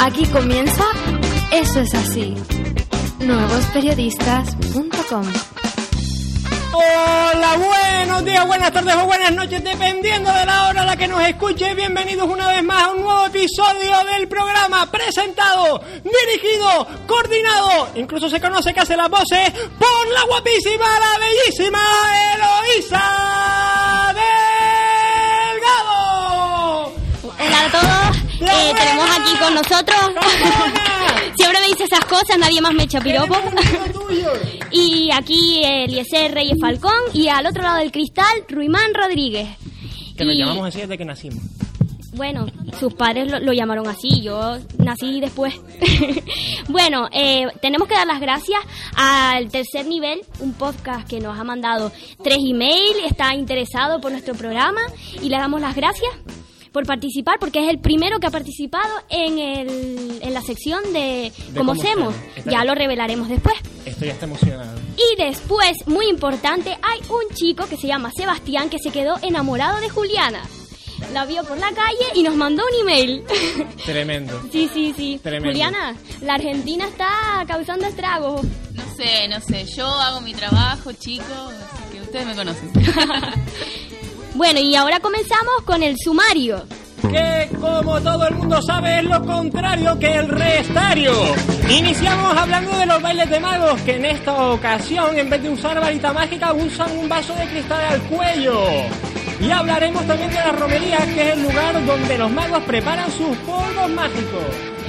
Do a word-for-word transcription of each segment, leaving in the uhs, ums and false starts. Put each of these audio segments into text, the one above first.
Aquí comienza Eso es así. nuevos periodistas punto com. Hola, buenos días, buenas tardes o buenas noches, dependiendo de la hora a la que nos escuche. Bienvenidos una vez más a un nuevo episodio del programa, presentado, dirigido, coordinado, incluso se conoce que hace las voces, por la guapísima, la bellísima Eloísa Delgado. Hola a todos, eh, tenemos aquí con nosotros. Siempre me dice esas cosas, nadie más me echa piropos. Y aquí Eliezer Reyes Falcón y al otro lado del cristal, Ruimán Rodríguez. Que nos y, llamamos así desde que nacimos. Bueno, sus padres lo, lo llamaron así, yo nací después. Bueno, eh, tenemos que dar las gracias al Tercer Nivel, un podcast que nos ha mandado tres emails, está interesado por nuestro programa y le damos las gracias por participar, porque es el primero que ha participado en el en la sección de, de Cómo Hacemos. Ya lo revelaremos después. Estoy hasta emocionado. Y después, muy importante, hay un chico que se llama Sebastián que se quedó enamorado de Juliana. La vio por la calle y nos mandó un email. Tremendo. Sí, sí, sí. Tremendo. Juliana, la Argentina está causando estragos. No sé, no sé. Yo hago mi trabajo, chicos, así que ustedes me conocen. Bueno, y ahora comenzamos con el sumario. Que, como todo el mundo sabe, es lo contrario que el restario. Iniciamos hablando de los bailes de magos, que en esta ocasión, en vez de usar varita mágica, usan un vaso de cristal al cuello. Y hablaremos también de la romería, que es el lugar donde los magos preparan sus polvos mágicos.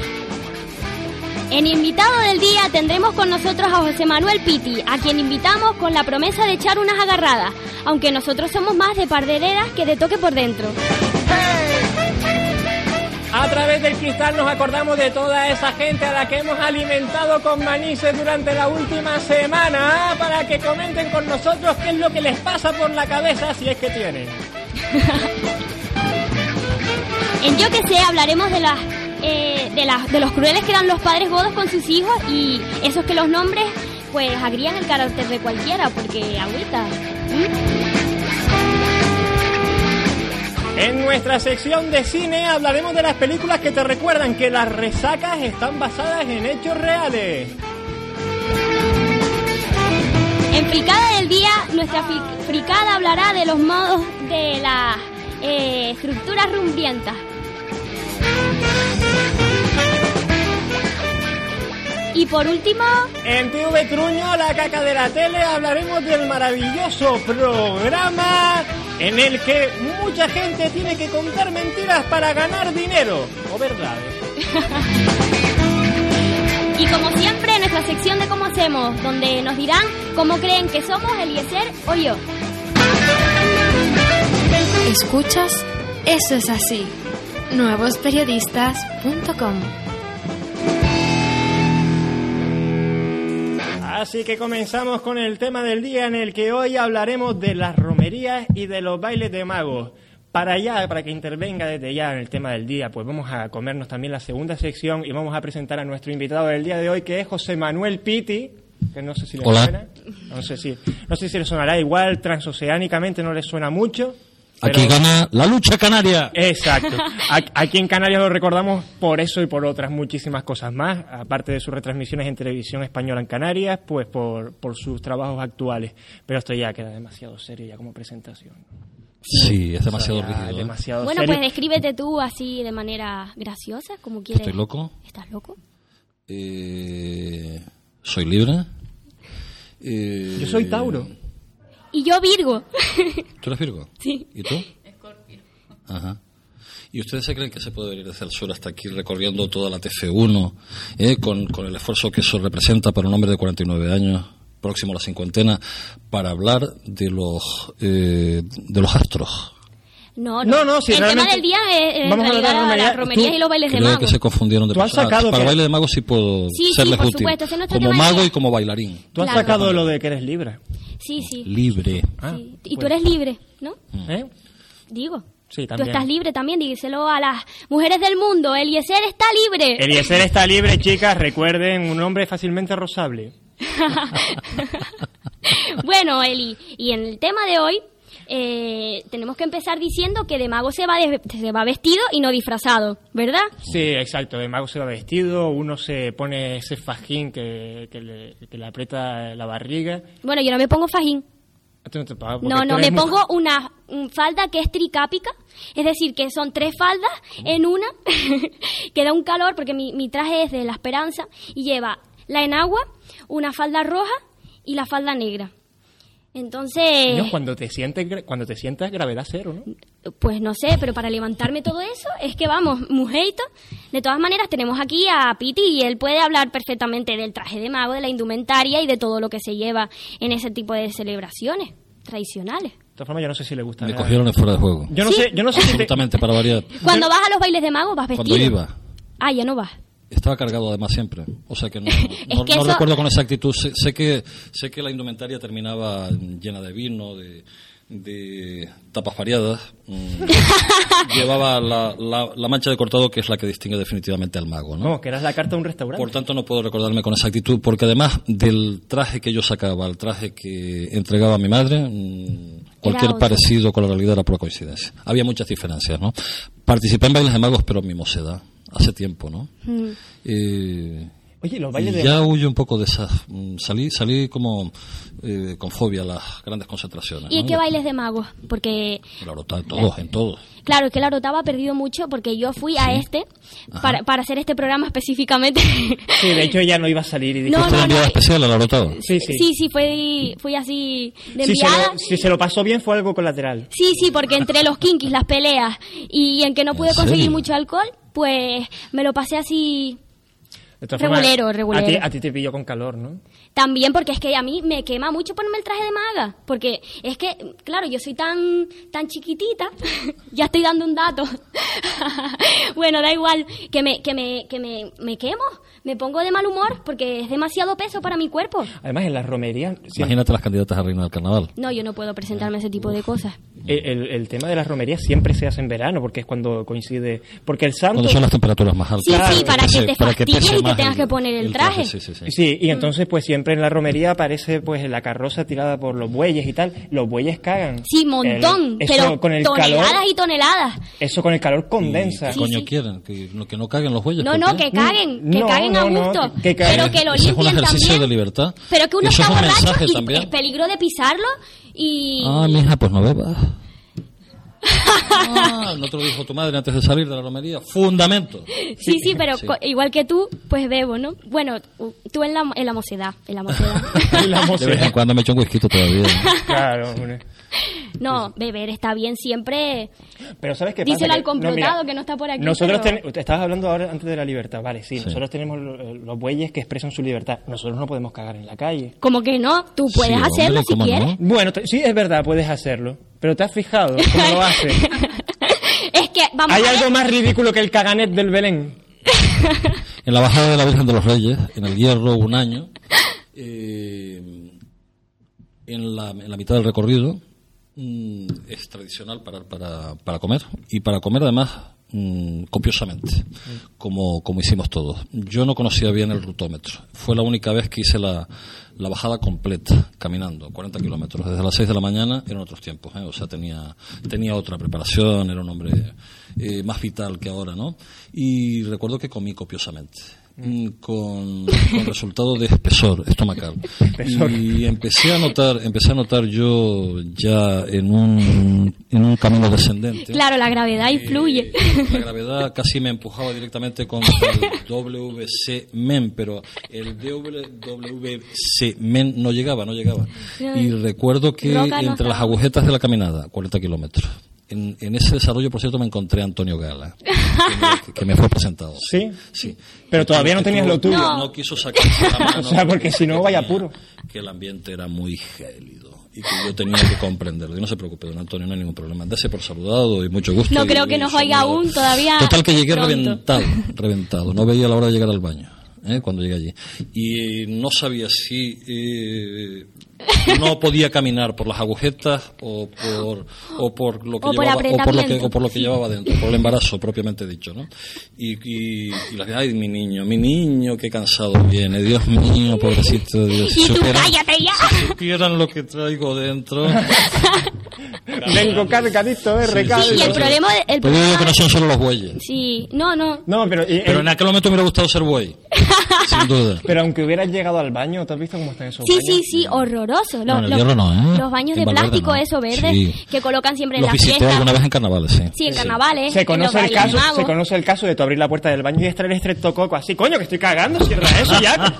En invitado del día tendremos con nosotros a José Manuel Pitti, a quien invitamos con la promesa de echar unas agarradas, aunque nosotros somos más de pardereras que de toque por dentro. A través del cristal nos acordamos de toda esa gente a la que hemos alimentado con manises durante la última semana, para que comenten con nosotros qué es lo que les pasa por la cabeza, si es que tienen. En Yo que sé hablaremos de las eh, de las de los crueles que eran los padres godos con sus hijos y esos que los nombres pues agrían el carácter de cualquiera, porque agüita. ¿Mm? En nuestra sección de cine hablaremos de las películas que te recuerdan que las resacas están basadas en hechos reales. En Fricada del Día, nuestra fricada hablará de los modos de las eh, estructuras rumbrientas. Y por último, en T V Truño, la caca de la tele, hablaremos del maravilloso programa en el que mucha gente tiene que contar mentiras para ganar dinero, o verdades. Y como siempre, nuestra sección de Cómo Hacemos, donde nos dirán cómo creen que somos Eliezer o yo. Escuchas Eso es así. nuevos periodistas punto com. Así que comenzamos con el tema del día, en el que hoy hablaremos de las romerías y de los bailes de magos. Para allá, para que intervenga desde ya en el tema del día, pues vamos a comernos también la segunda sección y vamos a presentar a nuestro invitado del día de hoy, que es José Manuel Pitti, que no sé si le Hola. suena, no sé si, no sé si le sonará, igual transoceánicamente no le suena mucho. Pero... Aquí gana la lucha canaria. Exacto. Aquí en Canarias lo recordamos por eso y por otras muchísimas cosas más, aparte de sus retransmisiones en televisión española en Canarias, pues por, por sus trabajos actuales. Pero esto ya queda demasiado serio ya como presentación. Sí, es demasiado O sea, rígido. ¿eh? Demasiado Bueno, serio. pues descríbete tú así de manera graciosa, como quieres. ¿Estoy loco? ¿Estás loco? Eh, ¿Soy libre? Eh, Yo soy Tauro. Y yo Virgo. ¿Tú eres Virgo? Sí. ¿Y tú? Escorpio. Ajá. ¿Y ustedes se creen que se puede venir desde el sur hasta aquí recorriendo toda la T F uno eh, con, con el esfuerzo que eso representa para un hombre de cuarenta y nueve años, próximo a la cincuentena, para hablar de los eh, de los astros? No, No, no, si el realmente- tema del día es en Vamos a hablar de realidad romería. las romerías Tú- y los bailes de Creo magos. que se confundieron de ¿Tú has personas. sacado Para que- baile de mago sí puedo Sí, sí, serles por útil. supuesto, ese es nuestro Como tema mago ya. y como bailarín. Tú has Claro. sacado lo de que eres libre. Sí, sí. Libre. Ah, sí. Y tú pues. eres libre, ¿no? ¿Eh? Digo. Sí, Tú también. estás libre también, díselo a las mujeres del mundo. Eliezer está libre. Eliezer está libre, chicas, recuerden, un hombre fácilmente rozable. Bueno, Eli, y en el tema de hoy eh, tenemos que empezar diciendo que de mago se va, de, se va vestido y no disfrazado, ¿verdad? Sí, exacto, de mago se va vestido, uno se pone ese fajín que, que, le, que le aprieta la barriga. Bueno, yo no me pongo fajín. No, te pagas porque No, tú no, eres me mujer. pongo una un falda que es tricápica, es decir, que son tres faldas en una, que da un calor porque mi, mi traje es de la Esperanza y lleva la enagua, una falda roja y la falda negra. Entonces, No, cuando te sientes gra- cuando te sientas gravedad cero, ¿no? pues no sé, pero para levantarme todo eso es que vamos, mujeito. De todas maneras tenemos aquí a Piti y él puede hablar perfectamente del traje de mago, de la indumentaria y de todo lo que se lleva en ese tipo de celebraciones tradicionales. De todas formas, yo no sé si le gusta. Me nada. cogieron en fuera de juego. Yo no sé, yo no sé si te... Absolutamente, para variar. Cuando vas a los bailes de mago vas vestido. Cuando iba, Ah, ya no vas. estaba cargado además siempre. O sea que no, no, que no eso- recuerdo con exactitud. Sé, sé que sé que la indumentaria terminaba llena de vino, de, de tapas variadas. Mm, llevaba la, la, la mancha de cortado, que es la que distingue definitivamente al mago, ¿no? No, que eras la carta de un restaurante. Por tanto, no puedo recordarme con exactitud, porque además del traje que yo sacaba al traje que entregaba a mi madre, mmm, cualquier otro. parecido con la realidad era pura coincidencia. Había muchas diferencias, ¿no? Participé en bailes de magos, pero en mi mocedad, hace tiempo, ¿no? Mm. Eh, Oye, los y bailes de... ya huyo un poco de esas. mm, Salí, salí como eh, con fobia a las grandes concentraciones. ¿Y en ¿no? qué bailes de magos? Porque, Claro, en todos, en todos. claro, es que la Orotava ha perdido mucho porque yo fui a este, Ajá. para, para hacer este programa específicamente. Sí, de hecho ella no iba a salir y dijo... No, ¿Fue no, enviada no. especial a la Lorotava? Sí, sí. Sí, sí, fui, fui así de Si se, enviada. lo, si se lo pasó bien fue algo colateral. Sí, sí, porque entre los kinkis, las peleas y en que no pude ¿En conseguir serio? mucho alcohol, pues me lo pasé así De todas Regulero, formas, regulero. A ti, a ti te pilló con calor, ¿no? también, porque es que a mí me quema mucho ponerme el traje de maga, porque es que, claro, yo soy tan tan chiquitita, ya estoy dando un dato. Bueno, da igual, que me que me que me, me quemo, me pongo de mal humor porque es demasiado peso para mi cuerpo. Además, en las romerías... siempre- Imagínate las candidatas a reina del carnaval. No, yo no puedo presentarme a ese tipo de cosas. El, el- el tema de las romerías siempre se hace en verano, porque es cuando coincide... Porque el santo... Cuando son las temperaturas más altas. Sí, Claro, sí, para que pese- te para que fastidies pese y te más tengas que poner el traje. Sí, sí, sí. Sí, y entonces pues siempre en la romería aparece pues la carroza tirada por los bueyes y tal. Los bueyes cagan. Sí, montón, El- eso pero con el toneladas calor, y toneladas. eso con el calor condensa. ¿Qué Sí, coño sí. quieren? ¿Que no, que no caguen los bueyes? No, ¿por no, qué? que caguen, que No, caguen a no, no, gusto, que caguen. pero que lo Ese es un limpien ejercicio también. de libertad. Pero que uno Eso está es un borracho mensaje y también. es peligro de pisarlo y... Ah, mija, pues no bebas. Ah, ¿no te lo dijo tu madre antes de salir de la romería? Fundamento. Sí, sí, pero Sí. co- igual que tú, pues bebo, ¿no? Bueno, u- tú en la, en la mocedad, en la mocedad. En la De vez en mocedad. cuando me echo un whisky todavía. Claro, hombre. No, beber está bien siempre. Pero ¿sabes qué Dice pasa? el Que- alcomplotado mira, que no está por aquí, Nosotros pero- ten- te estabas hablando ahora antes de la libertad, vale, sí, Sí. nosotros tenemos lo- los bueyes que expresan su libertad. Nosotros no podemos cagar en la calle. Como que no, tú puedes Sí, hacerlo hombre, si ¿cómo quieres. no? Bueno, te- sí, es verdad, puedes hacerlo. Pero ¿te has fijado cómo lo hace? Es que, vamos ¿Hay a ver, algo más ridículo que el caganet del Belén? En la bajada de la Virgen de los Reyes, en el Hierro, un año, eh, en, la, en la mitad del recorrido, mm, es tradicional parar para, para comer, y para comer además mm, copiosamente, como, como hicimos todos. Yo no conocía bien el rutómetro, fue la única vez que hice la, la bajada completa, caminando, cuarenta kilómetros, desde las seis de la mañana, eran otros tiempos, ¿eh? O sea, tenía, tenía otra preparación, era un hombre eh, más vital que ahora, ¿no? Y recuerdo que comí copiosamente. mm, Con, con resultado de espesor estomacal. Espesor. Y empecé a notar, empecé a notar yo ya en un, en un camino descendente. claro, la gravedad influye. Eh, la gravedad casi me empujaba directamente contra el W C Men, pero el W C Men no llegaba, no llegaba. Y recuerdo que Roca no entre las estaba. agujetas de la caminada, cuarenta kilómetros, en, en ese desarrollo, por cierto, me encontré a Antonio Gala, que me, que me fue presentado. ¿Sí? Sí. Pero todavía no Que tenías tuvo- lo tuyo. No, no quiso sacarse la mano. O sea, porque si no, vaya tenía- apuro. Que el ambiente era muy gélido y que yo tenía que comprenderlo. Y no se preocupe, don Antonio, no hay ningún problema. Dese por saludado y mucho gusto. No y- creo que y nos su oiga amigo. aún, todavía Total, que llegué pronto. reventado, reventado. No veía la hora de llegar al baño, ¿eh? Cuando llegué allí. Y no sabía si eh, no podía caminar por las agujetas o por, o por lo que O por llevaba, o por lo que, apretamiento. o por lo que llevaba dentro, por el embarazo propiamente dicho, ¿no? Y, y, y las ay, mi niño, mi niño, qué cansado viene, Dios mío, pobrecito de Dios. Si Y tú, supieran- cállate ya. si supieran lo que traigo dentro. Vengo cargadito de recados. Sí, y el problema... El Pero yo problema digo que no son solo los bueyes. Sí, no, no. No, pero... y- Pero el- en aquel momento me hubiera gustado ser buey. Sin duda. pero aunque hubieras llegado al baño, ¿te has visto cómo están esos Sí, baños? sí, sí, horroroso. Los, No, en el los- hierro no, ¿eh? los baños En de Valverde plástico, no. eso, verdes, Sí. que colocan siempre en Los las visité fiestas. alguna vez en carnavales, sí. Sí, en carnavales. Se en los conoce, el bailes de caso, magos. se conoce el caso de tú abrir la puerta del baño y extraer el estreptococo así. Coño, que estoy cagando, cierra eso ya.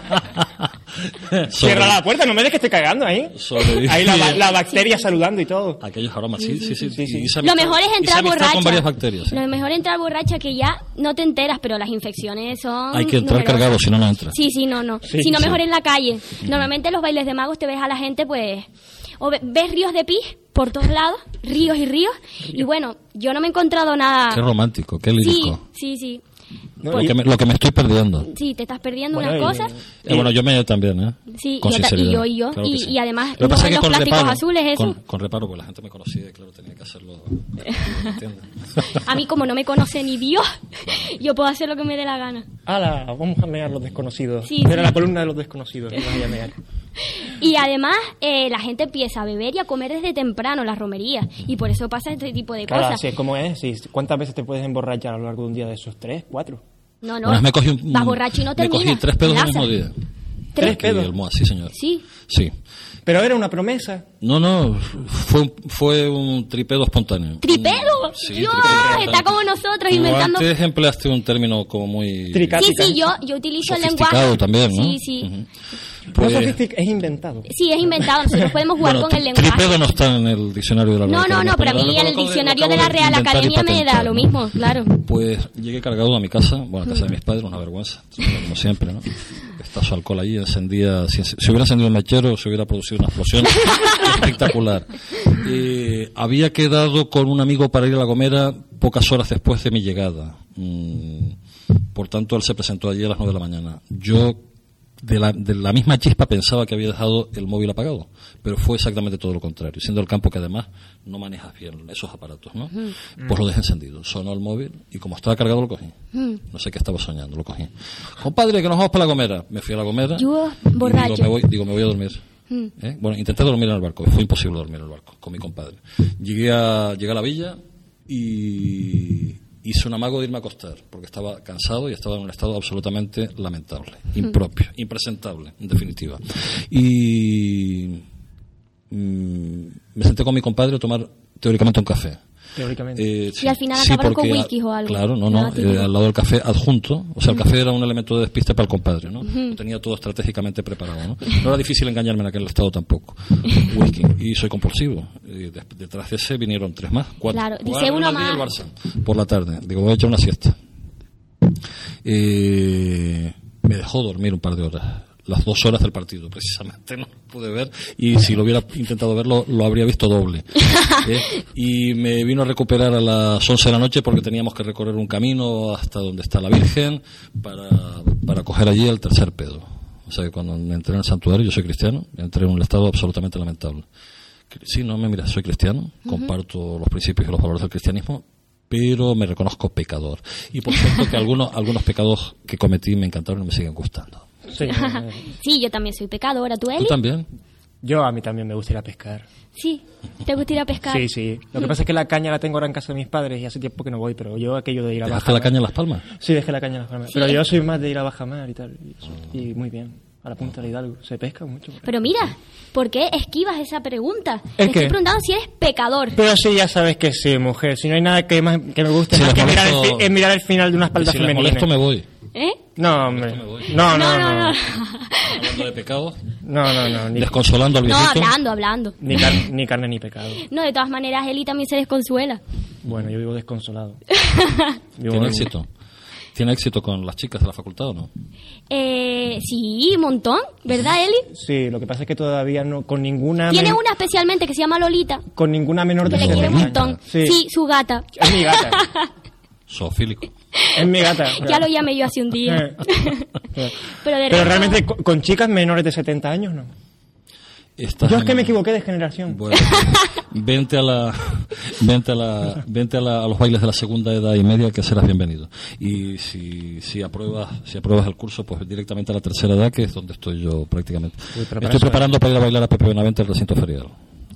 Cierra la puerta, no me des que estoy cagando ahí. Sobreviví. Ahí la, ba- la bacteria saludando y todo. Aquellos aromas, sí, sí, sí. sí, sí. Y se ha Lo visto- mejor es y se ha entrar visto borracha. con varias bacterias. sí. Lo mejor es entrar borracha que ya no te enteras, pero las infecciones son... Hay que entrar numerosas. cargado, si no, no entra. Sí, sí, no, no. Sí, si no, sí. mejor en la calle. Normalmente en los bailes de magos te ves a la gente, pues... O ve- ves ríos de pis por todos lados, ríos y ríos. Y bueno, yo no me he encontrado nada... Qué romántico, qué Sí, lírico. sí, sí. No, Lo y- que, me, lo que me estoy perdiendo. Sí, te estás perdiendo Bueno, unas y- cosas. Eh, bueno, yo me también, ¿eh? Sí, Con yo ta- y sinceridad. yo, y yo. Claro que Y- sí. y además, Lo que pasa es que los con plásticos reparo, azules, eso. Con, con reparo, porque la gente me conocía y claro, tenía que hacerlo. ¿Entiendes? A mí, como no me conoce ni Dios, yo puedo hacer lo que me dé la gana. Ala, vamos a mear los desconocidos. Sí, Era sí. la columna de los desconocidos. que vamos a mear. Y además, eh, la gente empieza a beber y a comer desde temprano las romerías. Y por eso pasa este tipo de Claro, cosas. así es como es. Sí. ¿Cuántas veces te puedes emborrachar a lo largo de un día de esos? ¿Tres? ¿Cuatro? No, no. Una vez me cogí un, Vas borracho y no me terminas. cogí tres pedos el Enlaza. mismo día. ¿Tres Aquí, pedos? el Moa, sí, señor. Sí. Sí. Pero era una promesa. No, no, fue, un- fue un tripedo espontáneo. ¿Tripedo? Un- sí, Dios, tripedo espontáneo. está como nosotros Tú inventando... antes empleaste un término como muy... Trica- Sí, Cática. sí, yo, yo utilizo el sofisticado lenguaje. también, ¿no? Sí, sí. Ujú. No Pues, sofistic- es inventado. Sí, es inventado. Nosotros podemos jugar bueno, con el tri- lenguaje. tripedo no está en el diccionario de la No, Real no, Academia no, pero a Española. mí Lo en el acabo de- diccionario lo de acabo la Real inventar y Academia me da patentar, lo ¿no? mismo, claro. Pues llegué cargado a mi casa, bueno, a casa de mis padres, una vergüenza, como siempre, ¿no? Está su alcohol ahí, encendía, si, si hubiera encendido un mechero, se hubiera producido una explosión espectacular. Eh, había quedado con un amigo para ir a La Gomera pocas horas después de mi llegada. Mm, por tanto, él se presentó allí a las nueve de la mañana. Yo, de la, de la misma chispa, pensaba que había dejado el móvil apagado, pero fue exactamente todo lo contrario, siendo el campo que además no manejas bien esos aparatos, ¿no? Pues lo dejé encendido, sonó el móvil y como estaba cargado lo cogí. No sé qué estaba soñando, lo cogí. Compadre, que nos vamos para La Gomera. Me fui a La Gomera. Yo, y borracho. Digo, me voy, digo, me voy a dormir. ¿Eh? Bueno, intenté dormir en el barco, fue imposible dormir en el barco con mi compadre. Llegué a, llegué a la villa y hice un amago de irme a acostar, porque estaba cansado y estaba en un estado absolutamente lamentable, impropio, impresentable, en definitiva. Y mm, me senté con mi compadre a tomar teóricamente un café. Teóricamente. Eh, Y al final acabaron con porque, whisky o algo. Claro, no, no, Nada, típico. eh, al lado del café adjunto, o sea, el café era un elemento de despiste para el compadre, ¿no? Lo tenía todo estratégicamente preparado, ¿no? No era difícil engañarme en aquel estado tampoco. Whisky. Y soy compulsivo. Y de- detrás de ese vinieron tres más, cuatro. Claro, dice Jugaron uno el Madrid y el más. Barça, por la tarde. Digo, voy a echar una siesta. Eh, me dejó dormir un par de horas. Las dos horas del partido, precisamente, no lo pude ver, y si lo hubiera intentado verlo, lo habría visto doble. ¿Eh? Y me vino a recuperar a las once de la noche porque teníamos que recorrer un camino hasta donde está la Virgen para, para coger allí el tercer pedo. O sea que cuando entré en el santuario, yo soy cristiano, entré en un estado absolutamente lamentable. Sí, no me mira, soy cristiano, comparto los principios y los valores del cristianismo, pero me reconozco pecador. Y por cierto que algunos, algunos pecados que cometí me encantaron y me siguen gustando. Sí, eh, Sí, yo también soy pecadora. ¿Tú, ¿Tú Eli? también? yo a mí también me gusta ir a pescar. Sí. ¿Te gusta ir a pescar? Sí, sí. Lo que pasa es que la caña la tengo ahora en casa de mis padres y hace tiempo que no voy, pero yo aquello de ir a ¿Dejaste baja la caña en Las Palmas? Sí, dejé la caña en Las Palmas. Sí. Pero yo soy más de ir a bajamar y tal. Y, eso. Y muy bien. A la punta de Hidalgo. Se pesca mucho. Pero mira, ¿por qué esquivas esa pregunta? ¿El Te qué? estoy preguntando si eres pecador. Pero sí, ya sabes que sí, mujer. Si no hay nada que más que me guste Si más les que mirar el, molesto- fi- es mirar el final de una Y espalda si les femenina. molesto me voy. ¿Eh? No, hombre. me voy. No, no, No, no, no. no. Hablando de pecados, No, no, no. Ni, desconsolando al No, viejito. hablando, hablando. ni, car- ni carne ni pecado. No, de todas maneras, Eli también se desconsuela. Bueno, yo vivo desconsolado. Vivo ¿Tiene en- éxito? ¿Tiene éxito con las chicas de la facultad o no? Eh, sí, un montón, ¿verdad, Eli? Sí, lo que pasa es que todavía no, con ninguna... Tiene men- una especialmente que se llama Lolita, Con ninguna menor que de le quiere un setenta montón. años. Sí, Sí, su gata. es mi gata. Zoofílico. Es mi gata. Ya lo llamé yo hace un día. Eh. Pero de Pero resto- realmente con, con chicas menores de setenta años, ¿no? Estás Yo es que en- me equivoqué de generación. Bueno, vente a la, vente a la, vente a, la, a los bailes de la segunda edad y media que serás bienvenido. Y si, si apruebas, si apruebas el curso, pues directamente a la tercera edad, que es donde estoy yo prácticamente. Uy, pero para Estoy eso- preparando para ir a bailar a Pepe Benavente al recinto ferial.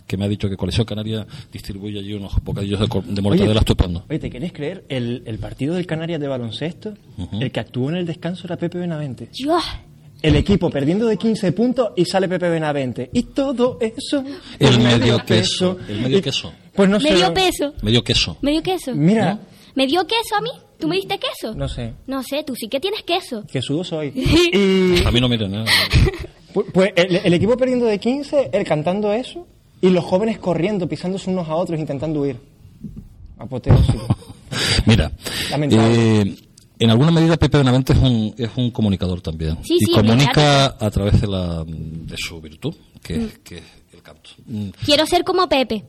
que me ha dicho que Coalición Canaria distribuye allí unos bocadillos de, de mortadela estupendo. Oye, ¿te quieres creer? El, el partido del Canarias de baloncesto, uh-huh. el que actuó en el descanso era Pepe Benavente. Dios. El equipo perdiendo de quince puntos y sale Pepe Benavente. Y todo eso... El medio queso. queso. El medio queso. Pues no medio sé. peso. Medio queso. Medio queso. Mira. ¿No? ¿Me dio queso a mí? ¿Tú me diste queso? No sé. No sé, tú sí que tienes queso. Quesudo soy. Y... A mí no miren, ¿eh? Pues, pues el, el equipo perdiendo de quince, él cantando eso, y los jóvenes corriendo, pisándose unos a otros, intentando huir. Apoteósico. Mira, eh, en alguna medida Pepe Benavente es un, es un comunicador también. Sí, y sí, comunica a través de, la, de su virtud, que, mm. que es el canto. Quiero ser como Pepe.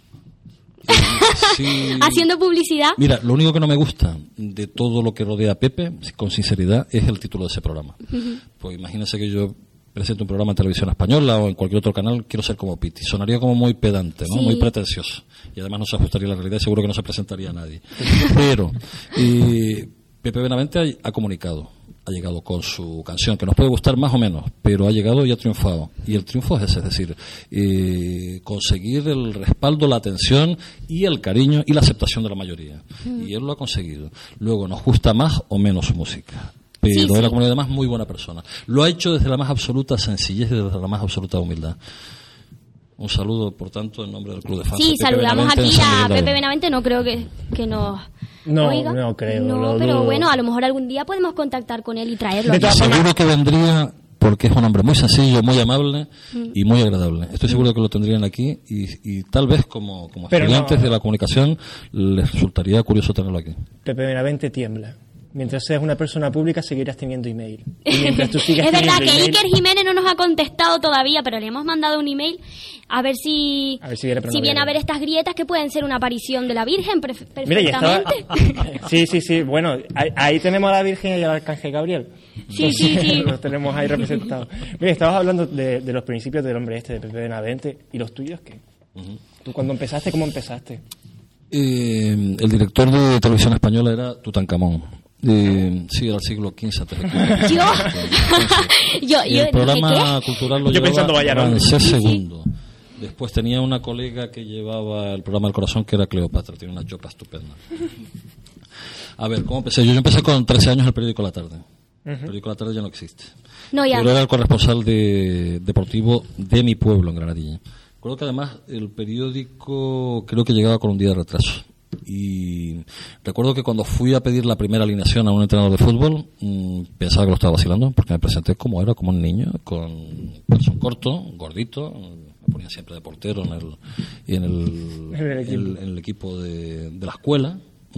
Sí. Haciendo publicidad. Mira, lo único que no me gusta de todo lo que rodea a Pepe, con sinceridad, es el título de ese programa. Uh-huh. Pues imagínense que yo presento un programa en televisión española o en cualquier otro canal, quiero ser como Piti. Sonaría como muy pedante, ¿no? Sí. Muy pretencioso. Y además no se ajustaría a la realidad y seguro que no se presentaría a nadie. Pero eh, Pepe Benavente ha, ha comunicado, ha llegado con su canción, que nos puede gustar más o menos, pero ha llegado y ha triunfado. Y el triunfo es ese, es decir, eh, conseguir el respaldo, la atención y el cariño y la aceptación de la mayoría. Mm. Y él lo ha conseguido. Luego, ¿nos gusta más o menos su música? Pero sí, sí. de la comunidad además muy buena persona. Lo ha hecho desde la más absoluta sencillez y desde la más absoluta humildad. Un saludo, por tanto, en nombre del Club de Fans. Sí, Pepe saludamos Benavente, aquí a Pepe Benavente, no creo que, que nos no, oiga. No, creo. No, pero dudo. Bueno, a lo mejor algún día podemos contactar con él y traerlo. Aquí. Seguro que vendría, porque es un hombre muy sencillo, muy amable mm. y muy agradable. Estoy seguro de que lo tendrían aquí y, y tal vez como, como estudiantes no. de la comunicación les resultaría curioso tenerlo aquí. Pepe Benavente tiembla. Mientras seas una persona pública seguirás teniendo email. Y mientras tú sigas es verdad que email, Iker Jiménez no nos ha contestado todavía, pero le hemos mandado un email a ver si, a ver si, viene, si no viene a ver estas grietas que pueden ser una aparición de la Virgen perfectamente. Mira, estaba... sí, sí, sí. Bueno, ahí, ahí tenemos a la Virgen y al Arcángel Gabriel. Sí, Entonces, sí, sí. Los tenemos ahí representados. Mira, estabas hablando de, de los principios del hombre este, de Pepe Benavente. ¿Y los tuyos qué? Uh-huh. ¿Tú cuando empezaste, cómo empezaste? Eh, el director de Televisión Española era Tutankamón. Eh, sí, era el siglo quince antes de Cristo. Yo, yo, yo, el programa ¿qué? cultural lo yo llevaba Ramsés ¿no? segundo. Después tenía una colega que llevaba el programa del corazón que era Cleopatra, tiene una chopa estupenda. A ver, ¿cómo empecé? Yo, yo empecé con trece años el periódico La Tarde. Uh-huh. El periódico La Tarde ya no existe. No, ya. Pero era el corresponsal de, deportivo de mi pueblo en Granadilla. Recuerdo que además el periódico creo que llegaba con un día de retraso. Y recuerdo que cuando fui a pedir la primera alineación a un entrenador de fútbol, mmm, pensaba que lo estaba vacilando, porque me presenté como era, como un niño, con calzón corto, gordito, me ponía siempre de portero en el, en el, el, equipo. el, en el equipo de, de la escuela,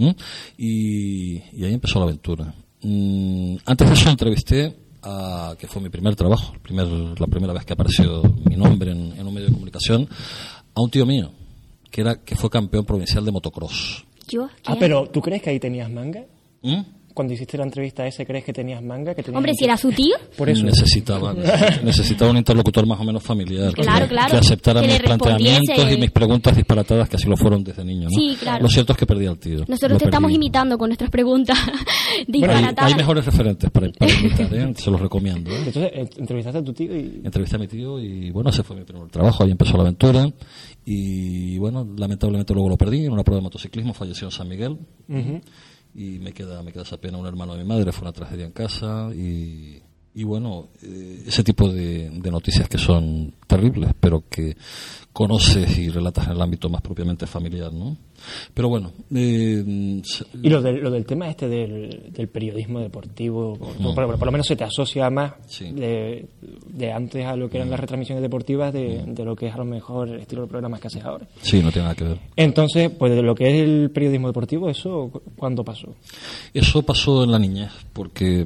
y, y ahí empezó la aventura. Mm, antes de eso entrevisté a, que fue mi primer trabajo, el primer, la primera vez que apareció mi nombre en, en un medio de comunicación, a un tío mío, que era que fue campeón provincial de motocross. ¿Yo? Ah, pero ¿tú crees que ahí tenías manga? ¿Mm? Cuando hiciste la entrevista ese, ¿crees que tenías manga? Que tenías Hombre, si era su tío. Por eso. Necesitaba, necesitaba un interlocutor más o menos familiar. Claro, que, claro. Que aceptara que mis planteamientos y mis preguntas disparatadas, que así lo fueron desde niño, ¿no? Sí, claro. Lo cierto es que perdí al tío. Nosotros te estamos imitando con nuestras preguntas disparatadas. Bueno, hay, hay mejores referentes para, para imitar, ¿eh? Se los recomiendo, ¿eh? Entonces, entrevistaste a tu tío y... Entrevisté a mi tío y, bueno, ese fue mi primer trabajo. Ahí empezó la aventura. Y, bueno, lamentablemente luego lo perdí. En una prueba de motociclismo falleció en San Miguel. Uh-huh. Y me queda me queda esa pena, un hermano de mi madre, fue una tragedia en casa y, y bueno, eh, ese tipo de, de noticias que son terribles, pero que conoces y relatas en el ámbito más propiamente familiar, ¿no? Pero bueno. Eh, y lo del, lo del tema este del, del periodismo deportivo, no. por, por, por lo menos se te asocia más sí. de, de antes a lo que eran las retransmisiones deportivas de, de lo que es a lo mejor el estilo de programas que haces ahora. Sí, no tiene nada que ver. Entonces, pues de lo que es el periodismo deportivo, ¿eso cuándo pasó? Eso pasó en la niñez, porque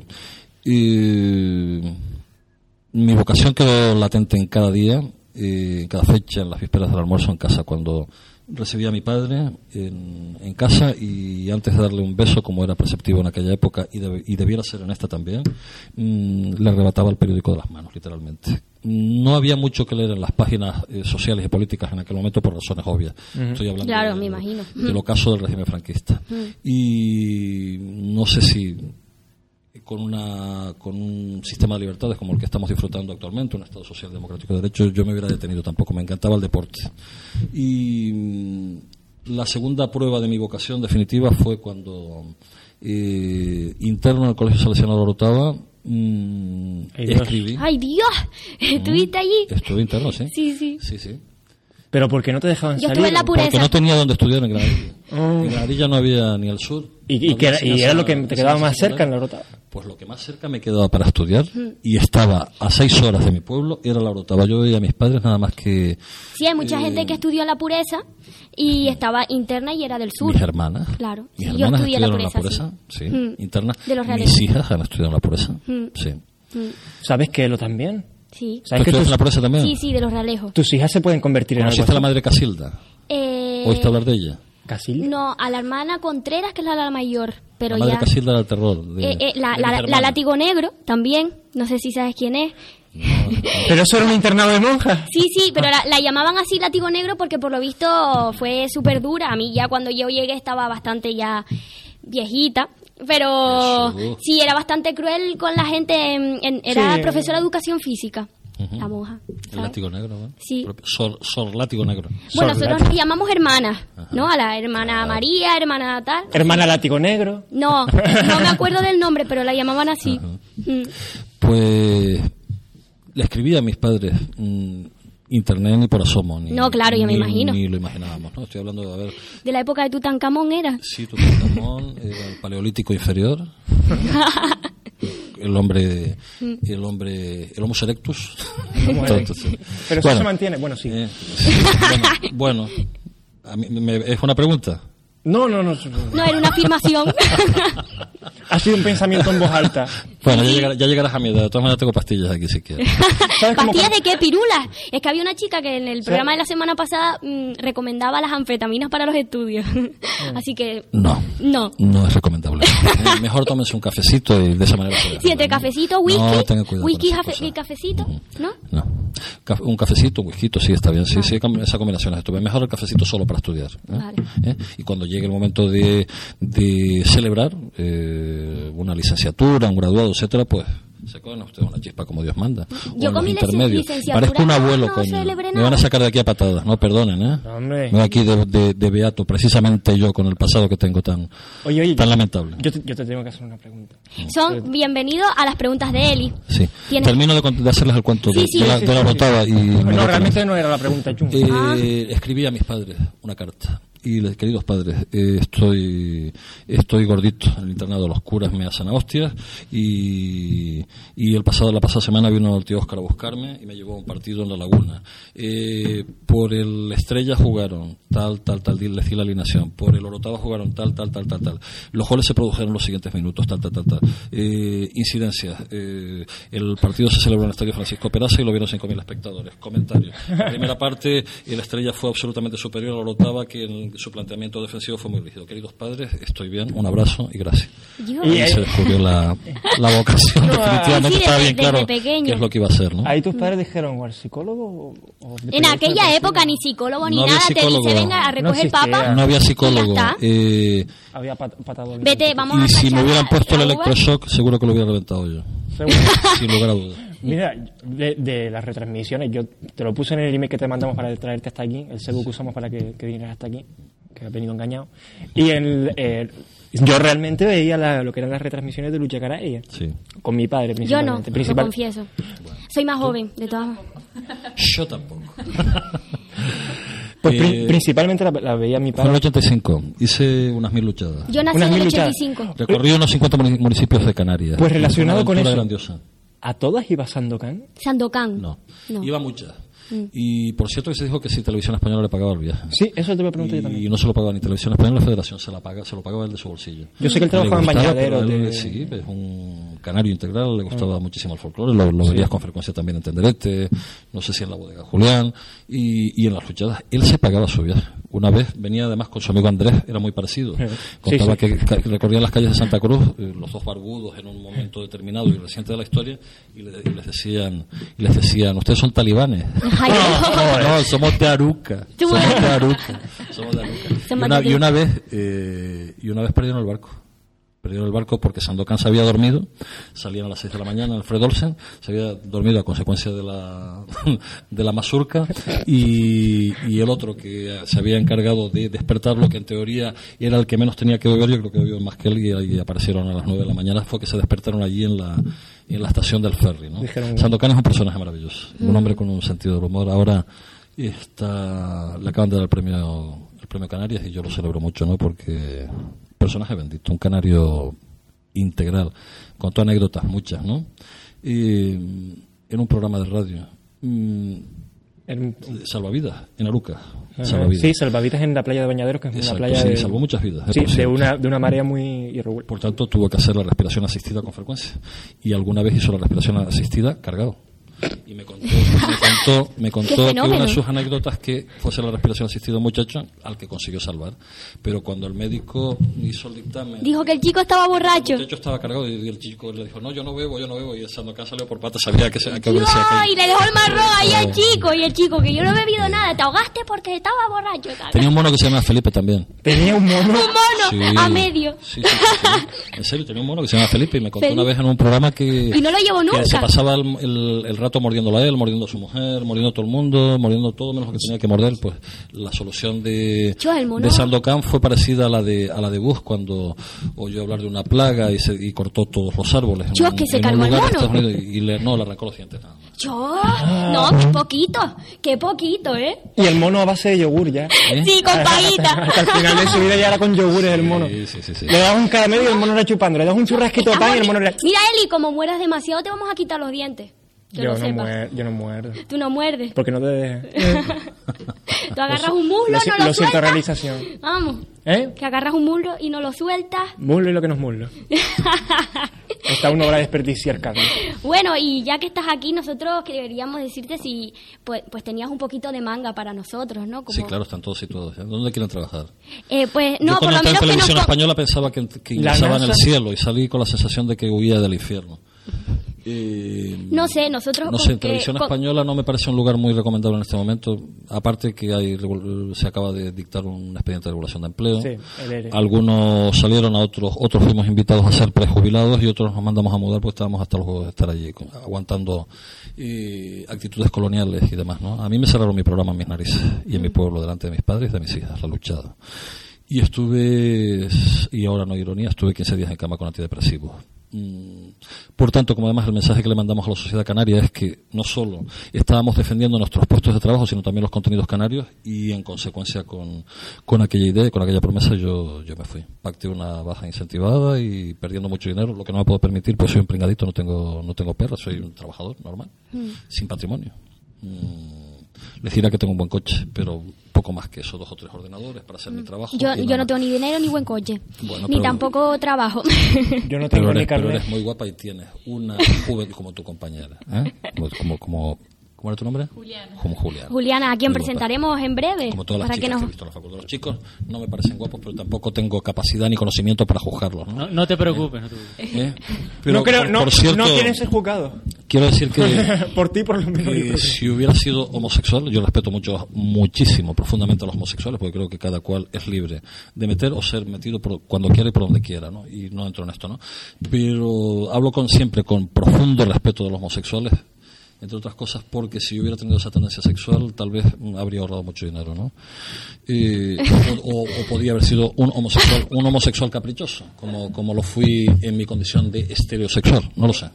eh, mi vocación quedó latente en cada día, eh, en cada fecha, en las vísperas del almuerzo en casa, cuando recibí a mi padre en, en casa y antes de darle un beso, como era preceptivo en aquella época y, de, y debiera ser en esta también, mmm, le arrebataba el periódico de las manos, literalmente. No había mucho que leer en las páginas eh, sociales y políticas en aquel momento por razones obvias. Uh-huh. Estoy hablando claro, de, me imagino. del ocaso del régimen franquista. Uh-huh. Y no sé si con una con un sistema de libertades como el que estamos disfrutando actualmente, un Estado social democrático de derecho, yo me hubiera detenido tampoco. Me encantaba el deporte. Y mm, la segunda prueba de mi vocación definitiva fue cuando eh, interno en el Colegio Salesiano de Orotava mm, escribí. ¡Ay, Dios! ¿Estuviste allí? Estuve interno, sí. Sí, sí. Sí, sí. ¿Pero por qué no te dejaban Yo salir? estuve en la pureza. Porque no tenía donde estudiar en Granadilla. Mm. En Granadilla no había ni al sur. ¿Y, y, no que era, había y era enseñanza- lo que te quedaba más cerca en la secundaria. Orotava? Pues lo que más cerca me quedaba para estudiar y estaba a seis horas de mi pueblo, era la Orotava. Yo veía a mis padres nada más que Sí, hay mucha Eh, gente que estudió en la pureza y estaba interna y era del sur. mis hermanas. Claro. Mis Sí, yo hermanas estudié en la estudiaron en la pureza, pureza, sí, Mm. interna. De los Mis Realejos. hijas han estudiado en la pureza, Mm. sí. Mm, ¿Sabes que lo también? Sí. ¿Tú ¿Sabes que estudiaste tus, en la pureza también? Sí, sí, de los Realejos. tus hijas se pueden convertir en algo ¿Conociste a la así? madre Casilda? Eh, ¿Oíste hablar de ella? ¿Casilda? No, a la hermana Contreras, que es la, la mayor, pero la madre ya... Casilda era el terror. De, Eh, eh, la, de la, mis la hermanas. látigo negro también, no sé si sabes quién es. ¿Pero eso era un internado de monjas? Sí, sí, pero la, la llamaban así látigo negro porque por lo visto fue súper dura. A mí ya cuando yo llegué estaba bastante ya viejita, pero Jesús. sí, era bastante cruel con la gente. En- en- era Sí. profesora de educación física, Ujú. la monja. El ¿sabes? látigo negro, ¿no? Sí. Sor, sor látigo negro. Bueno, Sol, nosotros látigo. nos llamamos hermanas, ¿no? A la hermana María, hermana tal. Hermana látigo negro. No, no me acuerdo del nombre, pero la llamaban así. Mm. Pues le escribí a mis padres mm, internet ni por asomo. Ni, No, claro, ya me ni- imagino. Ni lo imaginábamos, ¿no? Estoy hablando de, a ver, De la época de Tutankamón era. sí, Tutankamón, era el paleolítico inferior, el hombre, el hombre, el Homo erectus. Homo erectus. Entonces, Pero eso bueno, se mantiene. Bueno, sí. eh, sí, bueno, bueno, a mí me- ¿es una pregunta? No, no, no. No, era una afirmación. Ha sido un pensamiento en voz alta. Bueno, ya, llegar- ya llegarás a mi edad. De todas maneras tengo pastillas aquí si quieres. ¿Sabes cómo- ¿Pastillas de qué? ¿Pirulas? Es que había una chica que en el programa de la semana pasada mm, recomendaba las anfetaminas para los estudios. Así que... No. No. No es recomendable. Eh, Mejor tómense un cafecito y de esa manera se deja, Sí, entre ¿no? cafecito, whisky, No, tengan cuidado con whisky esas jafe- cosas. y cafecito, Ujú. ¿no? No. Caf- Un cafecito, un whisky, sí, está bien. Sí, sí, com- esa combinación es estupenda. Mejor el cafecito solo para estudiar. ¿eh? Vale. ¿Eh? Y cuando llegue el momento de, de celebrar eh, una licenciatura, un graduado, etcétera, pues se cogen ustedes una chispa como Dios manda. Yo O en con los mi lic- intermedios. licenciatura Parezco un abuelo, no coño. celebré Me nada. van a sacar de aquí a patadas, no perdonen, ¿eh? No, hombre. Me voy aquí de, de, de beato, precisamente yo, con el pasado que tengo tan, Oye, oye. tan yo- lamentable. Yo te, yo te tengo que hacer una pregunta. Son bienvenidos a las preguntas de Eli. Sí. Tienes- Termino de, cont- de hacerles el cuento Sí, de, sí, de la, sí, de la sí, sí. Orotava y... me No, voy realmente no era la pregunta, Chum. Eh, Ah. Escribí a mis padres una carta y les, queridos padres, eh, estoy estoy gordito en el internado de los curas, me hacen a hostias y, y el pasado la pasada semana vino el tío Óscar a buscarme y me llevó a un partido en La Laguna. Eh, por el Estrella jugaron tal, tal, tal, les di la alineación. Por el Orotava jugaron tal, tal, tal, tal, tal. Los goles se produjeron en los siguientes minutos, tal, tal, tal, tal. Eh, incidencias. Eh, el partido se celebró en el Estadio Francisco Peraza y lo vieron cinco mil espectadores. Comentarios. La primera parte, el Estrella fue absolutamente superior al Orotava, que en su planteamiento defensivo fue muy rígido. Queridos padres, estoy bien, un abrazo y gracias. Yo- Y Ahí ahí- se descubrió la, la vocación. No, Definitivamente sí, estaba desde- bien claro desde pequeño. qué es lo que iba a hacer, ¿no? Ahí tus padres dijeron, ¿o al psicólogo? O, o de En periodista aquella deportivo? época ni psicólogo ni No había nada, te psicólogo. dice venga a No recoger existía. papa. No había psicólogo. Y ya está. Eh, Había pat patado. Vete, vamos a y si cachar me hubieran la- puesto el la uva. electroshock, seguro que lo hubiera reventado yo. Seguro. Sin lugar a dudas. Mira, de, de las retransmisiones, yo te lo puse en el email que te mandamos para traerte hasta aquí, el celu que usamos para que, que vinieras hasta aquí, que has venido engañado. Y en, eh, yo realmente veía la- lo que eran las retransmisiones de Lucha Caraya, Sí. con mi padre Yo no, principalmente. lo Principal- confieso. Soy más joven, de todas Yo tampoco. Pues pri- Eh, principalmente la, la veía mi Fue en el padre. ochenta y cinco. Hice unas mil luchadas. Yo nací Unas en el mil ochenta y luchadas. cinco. Recorrí unos cincuenta muni- municipios de Canarias. Pues relacionado Una con aventura eso. grandiosa. ¿A todas iba Sandokan? Sandokan. No. No. Iba muchas. Y por cierto que se dijo que si Televisión Española le pagaba el viaje. Sí, eso te voy a preguntar yo Y también. no se lo pagaba ni Televisión Española, la Federación se la paga, se lo pagaba él de su bolsillo. Yo sé que él Le trabajaba en gustaba, bañaderos pero él, de- Sí, es un canario integral, le gustaba muchísimo el folclore, lo, lo verías con frecuencia también en Tenderete, no sé si en la bodega Julián, y, y en las luchadas. Él se pagaba su viaje. Una vez venía además con su amigo Andrés, era muy parecido. Sí, Contaba sí. Que, que recorrían las calles de Santa Cruz, eh, los dos barbudos en un momento determinado y reciente de la historia, y, le- y les decían, y les decían, ustedes son talibanes. Ay, no. No, somos de Aruca. Somos- Somos de Aruca. Somos de Aruca. Y Somos una, de y una vez, eh, y una vez perdieron el barco. perdieron el barco porque Sandokan se había dormido, salían a las seis de la mañana, Alfred Olsen se había dormido a consecuencia de la de la mazurca y, y el otro que se había encargado de despertarlo, que en teoría era el que menos tenía que beber, yo creo que bebió más que él, y ahí aparecieron a las nueve de la mañana, fue que se despertaron allí en la en la estación del ferry, ¿no? Dijeron, Sandokan es un personaje maravilloso, mm. un hombre con un sentido del humor. Ahora está, le acaban de dar el premio el premio Canarias y yo lo celebro mucho, ¿no? Porque personaje bendito, un canario integral, contó anécdotas muchas, ¿no? Y en un programa de radio, en, salvavidas en Aruca. Salvavidas. Sí, salvavidas en la playa de Bañaderos, que es Exacto, una playa sí, de... salvó muchas vidas. Sí, de una, de una marea muy irregular. Por tanto, tuvo que hacer la respiración asistida con frecuencia. Y alguna vez hizo la respiración asistida cargado. Y me contó, me contó, me contó que una de sus anécdotas que fuese la respiración asistida un muchacho al que consiguió salvar. Pero cuando el médico hizo el dictamen... Dijo que el chico estaba borracho. El muchacho estaba cargado y el chico le dijo, no, yo no bebo, yo no bebo. Y el Sandokan salió por patas, sabía que se que no, y le dejó el marrón ahí al chico. Y el chico, que yo no he bebido nada, te ahogaste porque estaba borracho. ¿Sabes? Tenía un mono que se llama Felipe también. ¿Tenía un mono? Un mono, sí, a medio. Sí, sí, sí, sí. En serio, tenía un mono que se llama Felipe y me contó Felipe. Una vez en un programa que... Y no lo llevó nunca. Que se pasaba el, el, el rato mordiéndolo a él, mordiendo a su mujer, mordiendo a todo el mundo, mordiendo todo menos lo que tenía que morder. Pues la solución de, de Sandokan fue parecida a la de a la de Bush cuando oyó hablar de una plaga y, se, y cortó todos los árboles. Yo, que se cargó el mono. Y, y le, no, le arrancó los dientes. Nada más. Yo, no, qué poquito, qué poquito, ¿eh? Y el mono a base de yogur ya. ¿Eh? Sí, con paguita. Hasta el final de su vida ya era con yogures el mono. Sí, sí, sí, sí. Le das un caramelo y el mono era chupando. Le das un churrasquito de pan y el mono era... Mira, Eli, como mueras demasiado te vamos a quitar los dientes. Yo no, muer, yo no muerdo. Tú no muerdes. Porque no te dejes. Tú agarras un muslo, lo, no lo, lo sueltas. siento, realización. Vamos. ¿Eh? Que agarras un muslo y no lo sueltas. Muslo y lo que no es muslo. Está una hora de desperdiciar carne. Bueno, y ya que estás aquí, nosotros queríamos decirte si pues, pues tenías un poquito de manga para nosotros, ¿no? Como... Sí, claro, están todos situados. ¿eh? ¿Dónde quieren trabajar? Eh, pues no, Yo por lo menos en televisión que nos... española pensaba que, que ingresaba en el cielo y salí con la sensación de que huía del infierno. Eh, no sé, nosotros... No sé, en televisión española no me parece un lugar muy recomendable en este momento. Aparte que hay se acaba de dictar un expediente de regulación de empleo. Sí, el E R E. Algunos salieron, a otros otros fuimos invitados a ser prejubilados y otros nos mandamos a mudar, pues estábamos hasta los juegos de estar allí aguantando eh, actitudes coloniales y demás, ¿no? A mí me cerraron mi programa en mis narices y en mi pueblo, delante de mis padres y de mis hijas, la luchada. Y estuve, y ahora no hay ironía, estuve quince días en cama con antidepresivos. Por tanto, como además el mensaje que le mandamos a la sociedad canaria es que no solo estábamos defendiendo nuestros puestos de trabajo, sino también los contenidos canarios, y en consecuencia con, con aquella idea y con aquella promesa yo, yo me fui. Pacté una baja incentivada y perdiendo mucho dinero, lo que no me puedo permitir, pues soy un pringadito, no tengo, no tengo perra, soy un trabajador normal, mm. sin patrimonio. Mm. Les dirá que tengo un buen coche, pero poco más que eso, dos o tres ordenadores para hacer mm. mi trabajo. Yo, yo no tengo ni dinero ni buen coche, bueno, ni pero, tampoco trabajo. Yo no tengo pero ni eres, carnet. Pero eres muy guapa y tienes una juventud como tu compañera, ¿eh? Como, como, como ¿Cómo era tu nombre? Juliana. Como Juliana. Juliana, a quien presentaremos en breve. Como todas las para chicas que, nos... que he visto en la facultad. Los chicos no me parecen guapos, pero tampoco tengo capacidad ni conocimiento para juzgarlos. No, no, no te preocupes. ¿Eh? No, te preocupes. ¿Eh? Pero, no, creo, por, no, por cierto, no quieren ser juzgados. Quiero decir que... por ti, por lo menos. Que si hubiera sido homosexual, yo respeto mucho, muchísimo, profundamente a los homosexuales, porque creo que cada cual es libre de meter o ser metido por cuando quiera y por donde quiera, ¿no? Y no entro en esto, ¿no? Pero hablo con siempre con profundo respeto de los homosexuales, entre otras cosas porque si hubiera tenido esa tendencia sexual tal vez habría ahorrado mucho dinero, ¿no? Eh, o, o, o podría haber sido un homosexual un homosexual caprichoso, como, como lo fui en mi condición de estereosexual, no lo sé.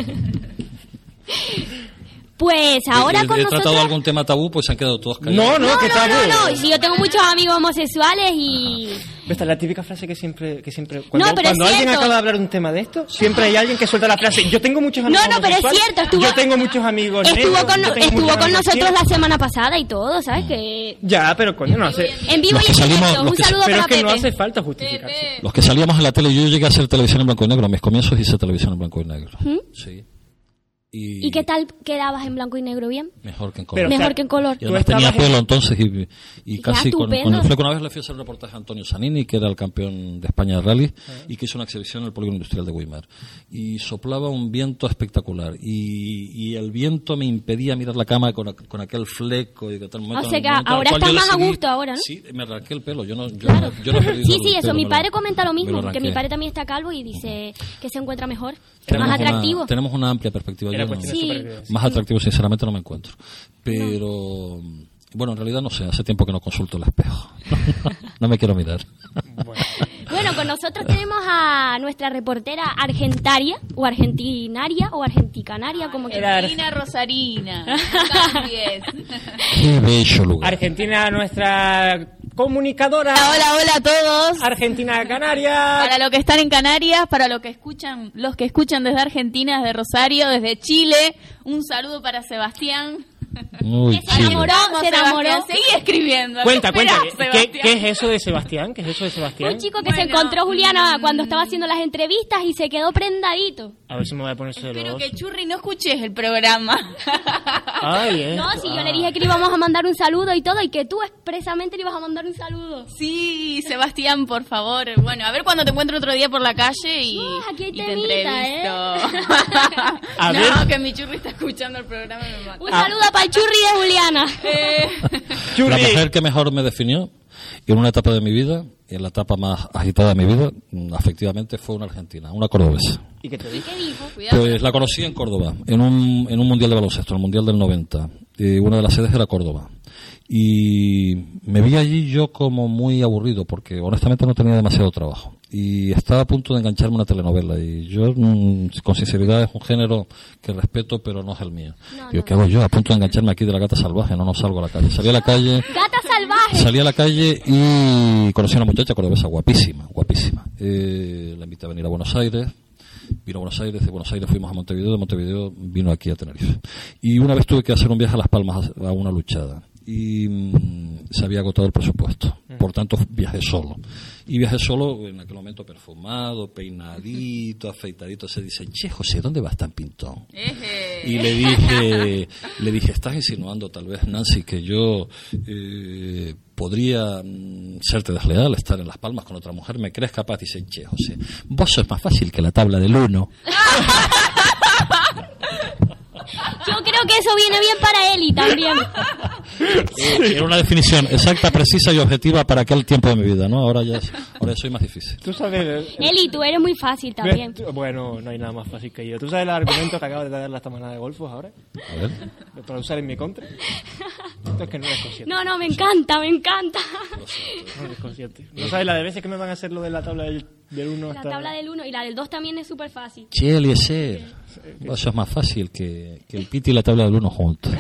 Pues ahora he, con he nosotros... tratado algún tema tabú, pues se han quedado todos callados. No, no, no, que no, tabú. no, no, si yo tengo muchos amigos homosexuales y... Esta es la típica frase que siempre... Que siempre cuando no, pero cuando es alguien cierto. acaba de hablar de un tema de esto, siempre hay alguien que suelta la frase. Yo tengo muchos amigos No, no, pero es cierto. Estuvo, yo tengo muchos amigos Estuvo negros, con, yo tengo estuvo muchos con amigos nosotros negros. la semana pasada y todo, ¿sabes? Que... Ya, pero coño, no hace... En vivo Los y que en salimos- directo. los Un que- saludo Pero es para que no Pepe. hace falta justificarse. Pepe. Los que salíamos en la tele, yo llegué a hacer televisión en blanco y negro. A mis comienzos hice televisión en blanco y negro. ¿Mm? Sí. Y, ¿Y qué tal quedabas en blanco y negro? ¿Bien? Mejor que en color. Pero, Mejor o sea, que en color. Y además tenía pelo entonces y, y casi con, estupendo. con, fue que una vez le fui a hacer el reportaje a Antonio Zanini, que era el campeón de España de rally, y que hizo una exhibición en el polígono industrial de Weimar. Y soplaba un viento espectacular. Y, y el viento me impedía mirar la cama con, con aquel fleco. Y que tal momento, O sea que momento en el ahora cual estás yo más a decidí- gusto ahora, ¿no? Sí, me arranqué el pelo. Yo no, yo Claro. no, yo no he perdido Sí, el sí, eso. pelo, Mi me padre lo- comenta lo me mismo, que arranqué. mi padre también está calvo y dice que se encuentra mejor, Tenemos más una- atractivo. tenemos una amplia perspectiva. Era Yo no- cuestión de Sí. supervivencia. Más atractivo, sinceramente, no me encuentro. Pero, bueno, en realidad no sé, hace tiempo que no consulto el espejo. No me quiero mirar. Bueno. Bueno, con nosotros tenemos a nuestra reportera argentaria, o argentinaria, o argenticanaria, como que... Era- Argentina Rosarina. No cambies. Qué bello lugar. Argentina, nuestra comunicadora. Hola, hola a todos. Argentina Canaria. Para los que están en Canarias, para los que escuchan, los que escuchan desde Argentina, desde Rosario, desde Chile, un saludo para Sebastián. Uy, Que se Chile. enamoró, se enamoró. Sebastián, seguí escribiendo. Cuenta, ¿qué cuenta. esperás, ¿Qué, Sebastián? ¿Qué es eso de Sebastián? ¿Qué es eso de Sebastián? Un chico que se Bueno, encontró Juliana mm. cuando estaba haciendo las entrevistas y se quedó prendadito. A ver si me voy a poner celoso. Espero que Churri no escuches el programa. Ay, eh. No, si yo le dije que le íbamos a mandar un saludo y todo, y que tú expresamente le ibas a mandar un saludo. Sí, Sebastián, por favor. Bueno, a ver cuando te encuentro otro día por la calle y, No, aquí hay y te temita, entrevisto. A no, ver. que mi Churri está escuchando el programa y me mata. Un saludo para el churri de Juliana. Eh, Churri. La mujer que mejor me definió en una etapa de mi vida, y en la etapa más agitada de mi vida, mm, afectivamente, fue una argentina, una cordobesa. ¿Y qué te dijo? ¿Qué dijo? cuidado. Pues la conocí en Córdoba, en un, en un mundial de baloncesto, el mundial del noventa. Y una de las sedes era Córdoba. Y me vi allí yo como muy aburrido, porque honestamente no tenía demasiado trabajo. Y estaba a punto de engancharme a una telenovela. Y yo, mm, con sinceridad, es un género que respeto, pero no es el mío. No, Digo, no, ¿qué hago yo? A punto de engancharme aquí de la gata salvaje, no, no salgo a la calle. Salí a la calle... Gata salvaje. Salí a la calle y conocí a una muchacha cordobesa guapísima, guapísima. Eh, la invité a venir a Buenos Aires, vino a Buenos Aires, de Buenos Aires fuimos a Montevideo, de Montevideo vino aquí a Tenerife. Y una vez tuve que hacer un viaje a Las Palmas a, a una luchada y mm, se había agotado el presupuesto, por tanto viajé solo. Y viajé solo en aquel momento perfumado, peinadito, afeitadito. Se dice, che, José, ¿dónde vas tan pintón? Eje. Y le dije, le dije, estás insinuando tal vez, Nancy, que yo eh, podría mm, serte desleal, estar en Las Palmas con otra mujer. ¿Me crees capaz? Dice, che, José, vos sos más fácil que la tabla del uno. Yo creo que eso viene bien para Eli también. Eh, era una definición exacta, precisa y objetiva para aquel tiempo de mi vida, ¿no? Ahora ya, es- ahora ya soy más difícil. Tú sabes... Eli, tú eres muy fácil también. Bueno, no hay nada más fácil que yo. ¿Tú sabes el argumento que acabo de dar esta manada de golfos ahora? A ver. Para usar en mi contra. Esto es que no eres consciente. No, no, me encanta, me encanta. No eres consciente. ¿No sabes la de veces que me van a hacer lo de la tabla del, del uno La hasta... tabla del uno y la del dos también es súper fácil. Che, Eliezer, vos sos más fácil que, que el piti y la tabla del uno juntos.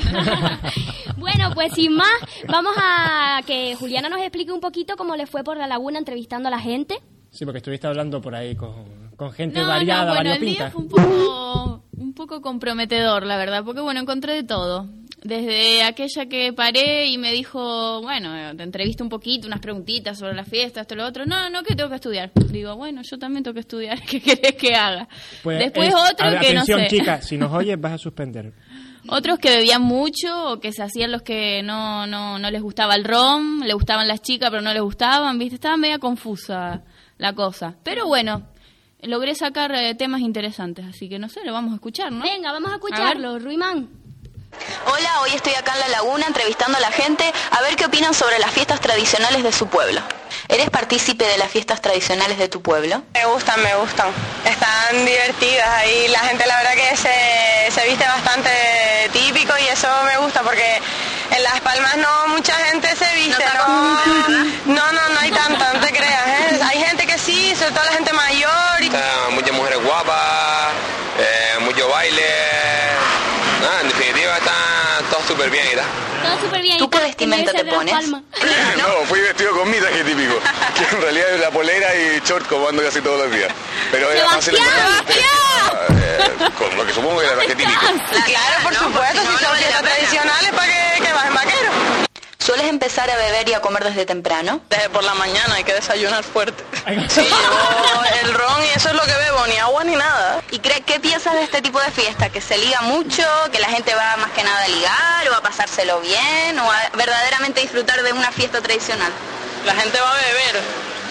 Bueno, pues sin más, vamos a que Juliana nos explique un poquito cómo le fue por la laguna entrevistando a la gente. Sí, porque estuviste hablando por ahí con, con gente No, variada, no, bueno, el variopinta. día fue un poco, un poco comprometedor, la verdad, porque bueno, encontré de todo. Desde aquella que paré y me dijo, bueno, te entrevisto un poquito, unas preguntitas sobre la fiesta, esto, lo otro. No, no, que tengo que estudiar. Digo, bueno, yo también tengo que estudiar, ¿qué querés que haga? Pues Después es- otro a ver, que atención, no sé. chicas, si nos oyes vas a suspender. Otros que bebían mucho o que se hacían los que no, no, no les gustaba el ron, le gustaban las chicas pero no les gustaban, ¿viste? Estaba media confusa la cosa. Pero bueno, logré sacar eh, temas interesantes, así que no sé, lo vamos a escuchar, ¿no? Venga, vamos a escucharlo, Ruimán. Hola, hoy estoy acá en La Laguna entrevistando a la gente a ver qué opinan sobre las fiestas tradicionales de su pueblo. ¿Eres partícipe de las fiestas tradicionales de tu pueblo? Me gustan, me gustan. Están divertidas ahí. La gente la verdad que se, se viste bastante típico y eso me gusta porque en Las Palmas no mucha gente se viste. No, no, no, no hay tanta, no te creas. ¿eh? Hay gente que sí, sobre todo la gente mayor. Y... Están muchas mujeres guapas, eh, mucho baile. Nada, en definitiva está todo súper bien y tal. Todo súper bien. ¿Tú ¿Y qué tal? vestimenta Que te debe ser de Las pones? Palmas. No, fui vestido con mi traje típico, que en realidad es la polera y short como ando casi todos los días. Pero era fácil ¡Sebastián! eh, con lo que supongo que era el traje típico. Claro, por supuesto, si son fiestas tradicionales, ¿para qué, que vas en vaquero? ¿Sueles empezar a beber y a comer desde temprano? Desde por la mañana hay que desayunar fuerte. Sí, llevo el ron y eso es lo que bebo, ni agua ni nada. ¿Y cree, qué piensas de este tipo de fiesta? ¿Que se liga mucho? ¿Que la gente va más que nada a ligar? ¿O a pasárselo bien? ¿O a verdaderamente disfrutar de una fiesta tradicional? La gente va a beber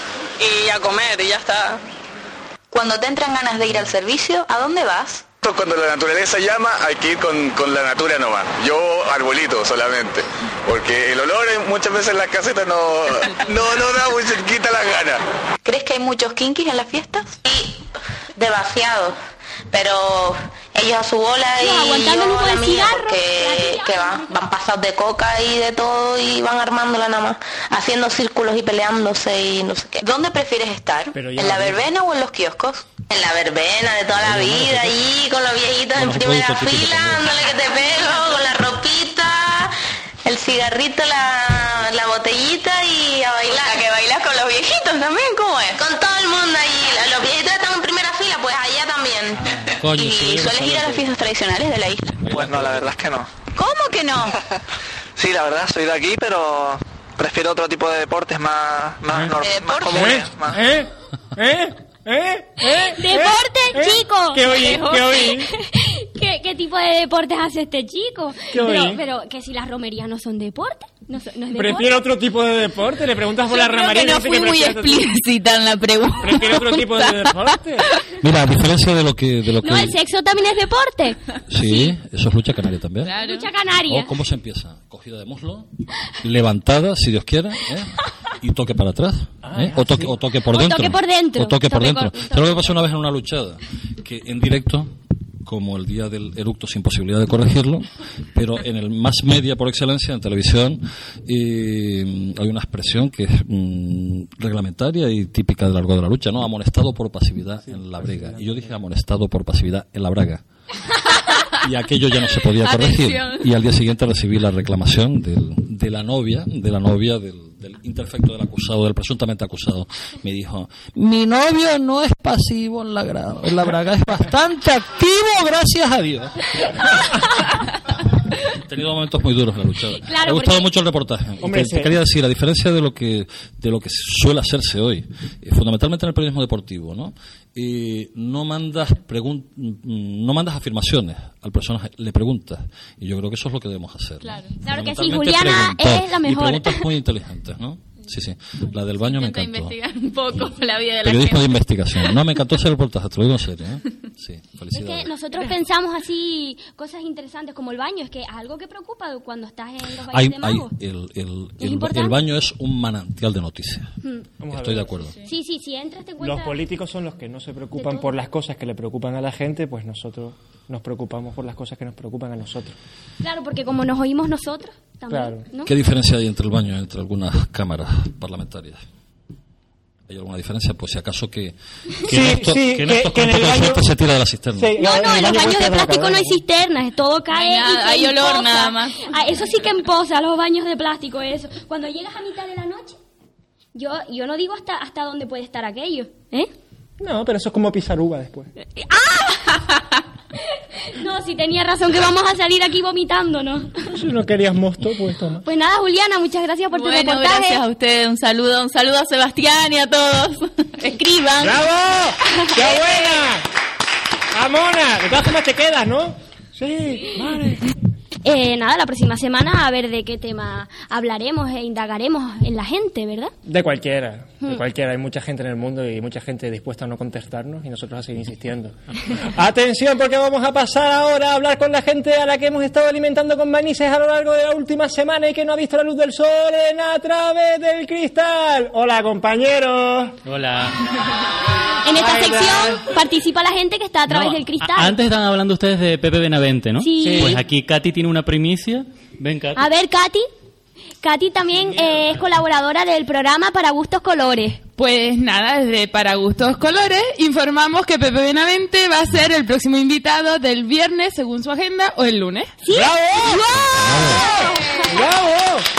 y a comer y ya está. Cuando te entran ganas de ir al servicio, ¿a dónde vas? Cuando la naturaleza llama, hay que ir con, con la natura nomás. Yo arbolito solamente, porque el olor muchas veces en las casetas no, no, no da muy cerquita las ganas. ¿Crees que hay muchos kinkis en las fiestas? Sí, demasiado. Pero ellos a su bola y no, aguantando yo un a la buen mía, cigarro, porque que van, van pasados de coca y de todo y van armándola nada más, haciendo círculos y peleándose y no sé qué. ¿Dónde prefieres estar? ¿En la verbena o en los kioscos? En la verbena de toda la vida, allí con los viejitos en primera fila, dándole que te pego, con la ropita, el cigarrito, la, la botellita y a bailar. ¿A que bailas con los viejitos también? ¿Cómo es? Con todo el mundo ahí, los viejitos están en primera fila, pues allá también. Coño, ¿Y sí, sueles ir a las fiestas tradicionales de la isla? Pues no, la verdad es que no. ¿Cómo que no? Sí, la verdad, soy de aquí, pero prefiero otro tipo de deportes más, más, ¿Eh? nor- ¿Eh? más comunes. Más... ¿Eh? ¿Eh? ¿Eh? ¿Eh? ¡Deporte, ¿Eh? chico! ¿Qué oí? ¿Qué oí? ¿Qué, ¿Qué tipo de deportes hace este chico? ¿Qué oí? Pero, pero que si las romerías no son deporte, no, son- no es deporte. Prefiero otro tipo de deporte. Le preguntas por Yo la creo romería. que no dice fui muy prefiere otro tipo- explícita en la pregunta. Prefiero otro tipo de deporte. Mira, a diferencia de lo que... De lo que No, el sexo también es deporte. sí, eso es lucha canaria también. Claro. Lucha canaria. ¿O cómo se empieza? Cogida de muslo, levantada, si Dios quiere, ¿eh? Y toque para atrás, ¿eh? o, toque, o toque por O dentro. toque por dentro. O toque por Toque dentro. por- ¿Sabes lo que pasó una vez en una luchada? Que en directo, como el día del eructo sin posibilidad de corregirlo, pero en el más media por excelencia, en televisión, eh, hay una expresión que es mm, reglamentaria y típica del largo de la lucha, ¿no? Amonestado por pasividad en la brega. Y yo dije amonestado por pasividad en la braga. Y aquello ya no se podía corregir. Atención. Y al día siguiente recibí la reclamación del, de la novia, de la novia del, del interfecto del acusado, del presuntamente acusado. Me dijo, mi novio no es pasivo en la, gra- en la braga, es bastante activo, gracias a Dios. He tenido momentos muy duros en la lucha. Claro, Me ha gustado porque- mucho el reportaje. Hombre, te, te sí. quería decir, a diferencia de lo que de lo que suele hacerse hoy, eh, fundamentalmente en el periodismo deportivo, ¿no? Eh, no mandas pregun- mm, no mandas afirmaciones al personaje, le preguntas. Y yo creo que eso es lo que debemos hacer. ¿no? Claro. Claro que sí, Fundamentalmente Juliana preguntar. es la mejor. Y preguntas muy inteligentes, ¿no? Sí, sí. La del baño me Intenta encantó. investigar un poco la vida de la Periodismo de gente. investigación. No, me encantó ese reportaje, te lo digo en serio, ¿eh? Sí, Es felicidades. que nosotros pensamos así cosas interesantes como el baño, es que es algo que preocupa cuando estás en los Hay, bailes de hay, magos. el, el, ¿Es el, importante? el baño es un manantial de noticias. Vamos a Estoy de ver. acuerdo. Sí, sí, si entras te encuentras... Los políticos son los que no se De preocupan todo. por las cosas que le preocupan a la gente, pues nosotros nos preocupamos por las cosas que nos preocupan a nosotros. Claro, porque como nos oímos nosotros, también, Claro. ¿no? ¿Qué diferencia hay entre el baño y entre algunas cámaras parlamentarias? ¿Hay alguna diferencia? Pues si acaso que, que Sí, en esto, sí, que en que- estos que en campos el de baño- suerte se tira de la cisterna. Sí, No, no, en los baño baños puedes de hacer la plástico no hay cadena. cisternas, todo cae hay nada, y se hay olor empoza. nada más. Ah, eso sí que empoza, los baños de plástico, eso. Cuando llegas a mitad de la noche, yo yo no digo hasta hasta dónde puede estar aquello, ¿eh? No, pero eso es como pisar uva después. No, si tenía razón que vamos a salir aquí vomitando, ¿no? Si no querías mosto, pues toma. Pues nada, Juliana, muchas gracias por tu Bueno, reportaje. gracias a ustedes. Un saludo, un saludo a Sebastián y a todos. Escriban. ¡Bravo! ¡Qué buena! ¡Amona! De todas formas te quedas, ¿no? Sí, vale. Eh, nada, la próxima semana a ver de qué tema hablaremos e indagaremos en la gente, ¿verdad? De cualquiera, de cualquiera. Hay mucha gente en el mundo y mucha gente dispuesta a no contestarnos y nosotros a seguir insistiendo. Atención, porque vamos a pasar ahora a hablar con la gente a la que hemos estado alimentando con manices a lo largo de la última semana y que no ha visto la luz del sol en A Través del Cristal. Hola, compañeros. Hola. En esta Ay, sección participa la gente que está a través No, del cristal. a- Antes estaban hablando ustedes de Pepe Benavente, ¿no? Sí. Sí. Pues aquí Katy tiene una primicia. Ven, Katy. A ver, Katy. Katy también eh, es colaboradora del programa Para Gustos Colores. Pues nada, desde Para Gustos Colores informamos que Pepe Benavente va a ser el próximo invitado del viernes según su agenda o el lunes. ¿Sí? ¡Bravo! ¡Bravo!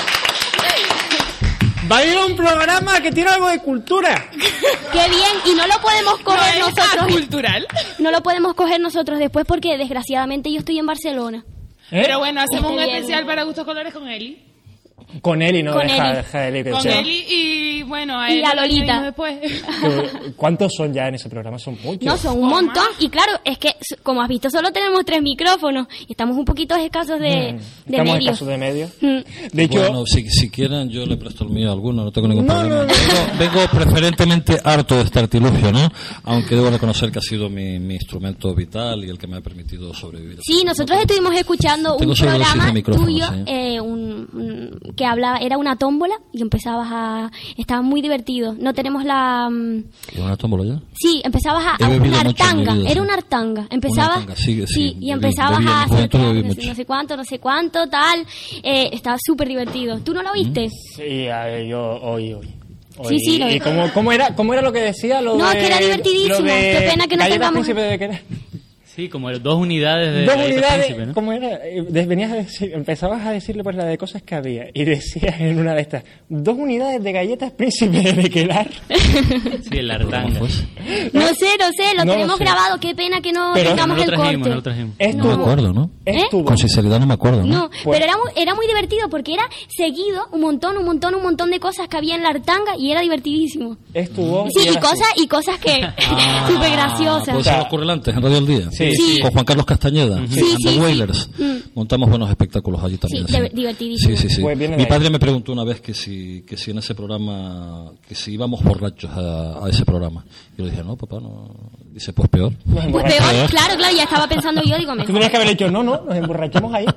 Va a ir a un programa que tiene algo de cultura. ¡Qué bien! Y no lo podemos coger ¿No es nosotros. cultural? No lo podemos coger nosotros después porque desgraciadamente yo estoy en Barcelona. ¿Eh? Pero bueno, hacemos Este un viernes. especial Para Gustos Colores con Eli. Con Eli, ¿no? Con deja, Eli. deja Eli que Con sea. Eli y, bueno, a, Y él a lo Lolita. vimos después. ¿Cuántos son ya en ese programa? Son muchos. No, son un montón. Y claro, es que, como has visto, solo tenemos tres micrófonos. Y estamos un poquito escasos de, Mm, de Estamos medios. escasos de medio. Mm. De hecho, Bueno, si, si quieren, yo le presto el mío a alguno, no tengo ningún No, problema. no, no. Vengo, vengo preferentemente harto de este artilugio, ¿no? Aunque debo reconocer que ha sido mi, mi instrumento vital y el que me ha permitido sobrevivir. Sí, nosotros estuvimos escuchando Tengo un solo los programa siete micrófonos, tuyo sí. eh, un, un- que hablaba, era una tómbola y empezabas a... Estaba muy divertido. No tenemos la... mm, ¿Y una tómbola ya? Sí, empezabas a, He a bebido una mucho en mi artanga, vida, era sí. una artanga. Empezabas, Una artanga, sí, sí, y bebí- empezabas bebí en a mi hacer juventud, bebí no, sé, mucho. no sé cuánto, no sé cuánto, tal. Eh, estaba súper divertido. ¿Tú no lo viste? sí, a ver, yo hoy, hoy. Sí, sí, lo ¿Y vi. cómo, cómo, era, cómo era lo que decía? Lo No, de, que era divertidísimo. lo de Qué pena que no Galletas tengamos- Príncipe de qué. Sí, como dos unidades de Dos Galletas unidades, Príncipe, ¿no? ¿cómo era? Eh, de- Venías a decir, empezabas a decirle pues la de cosas que había y decías en una de estas, dos unidades de galletas Príncipe de Quelar. Sí, el artanga. No sé, no sé, lo No lo tenemos sé. grabado. Qué pena que no Pero tengamos no lo el trajimos, corte. no lo trajimos. Es No me tu- acuerdo, ¿no? Es ¿Eh? tu Con voz. sinceridad no me acuerdo, ¿no? No, Pues- pero era muy, era muy divertido porque era seguido un montón, un montón, un montón de cosas que había en la artanga y era divertidísimo. Es tu voz. Sí, y eras tú. cosas, y cosas que súper graciosas. ¿Puedo ser los currelantes en Radio El Día? Sí. Sí. Con Juan Carlos Castañeda, Sí, and the sí, sí. Wailers. Mm. Montamos buenos espectáculos allí también. Sí, sí. de- divertidísimo. Sí, sí, sí. Pues viene de Mi ahí. padre me preguntó una vez que si, que si en ese programa, que si íbamos borrachos a, a ese programa. Yo le dije, no, papá, no. Dice, pues peor. Nos Pues emborrachamos. peor, claro, claro, ya estaba pensando yo, digo, Tú mejor. tenías que haber dicho, no, no, nos emborrachamos ahí.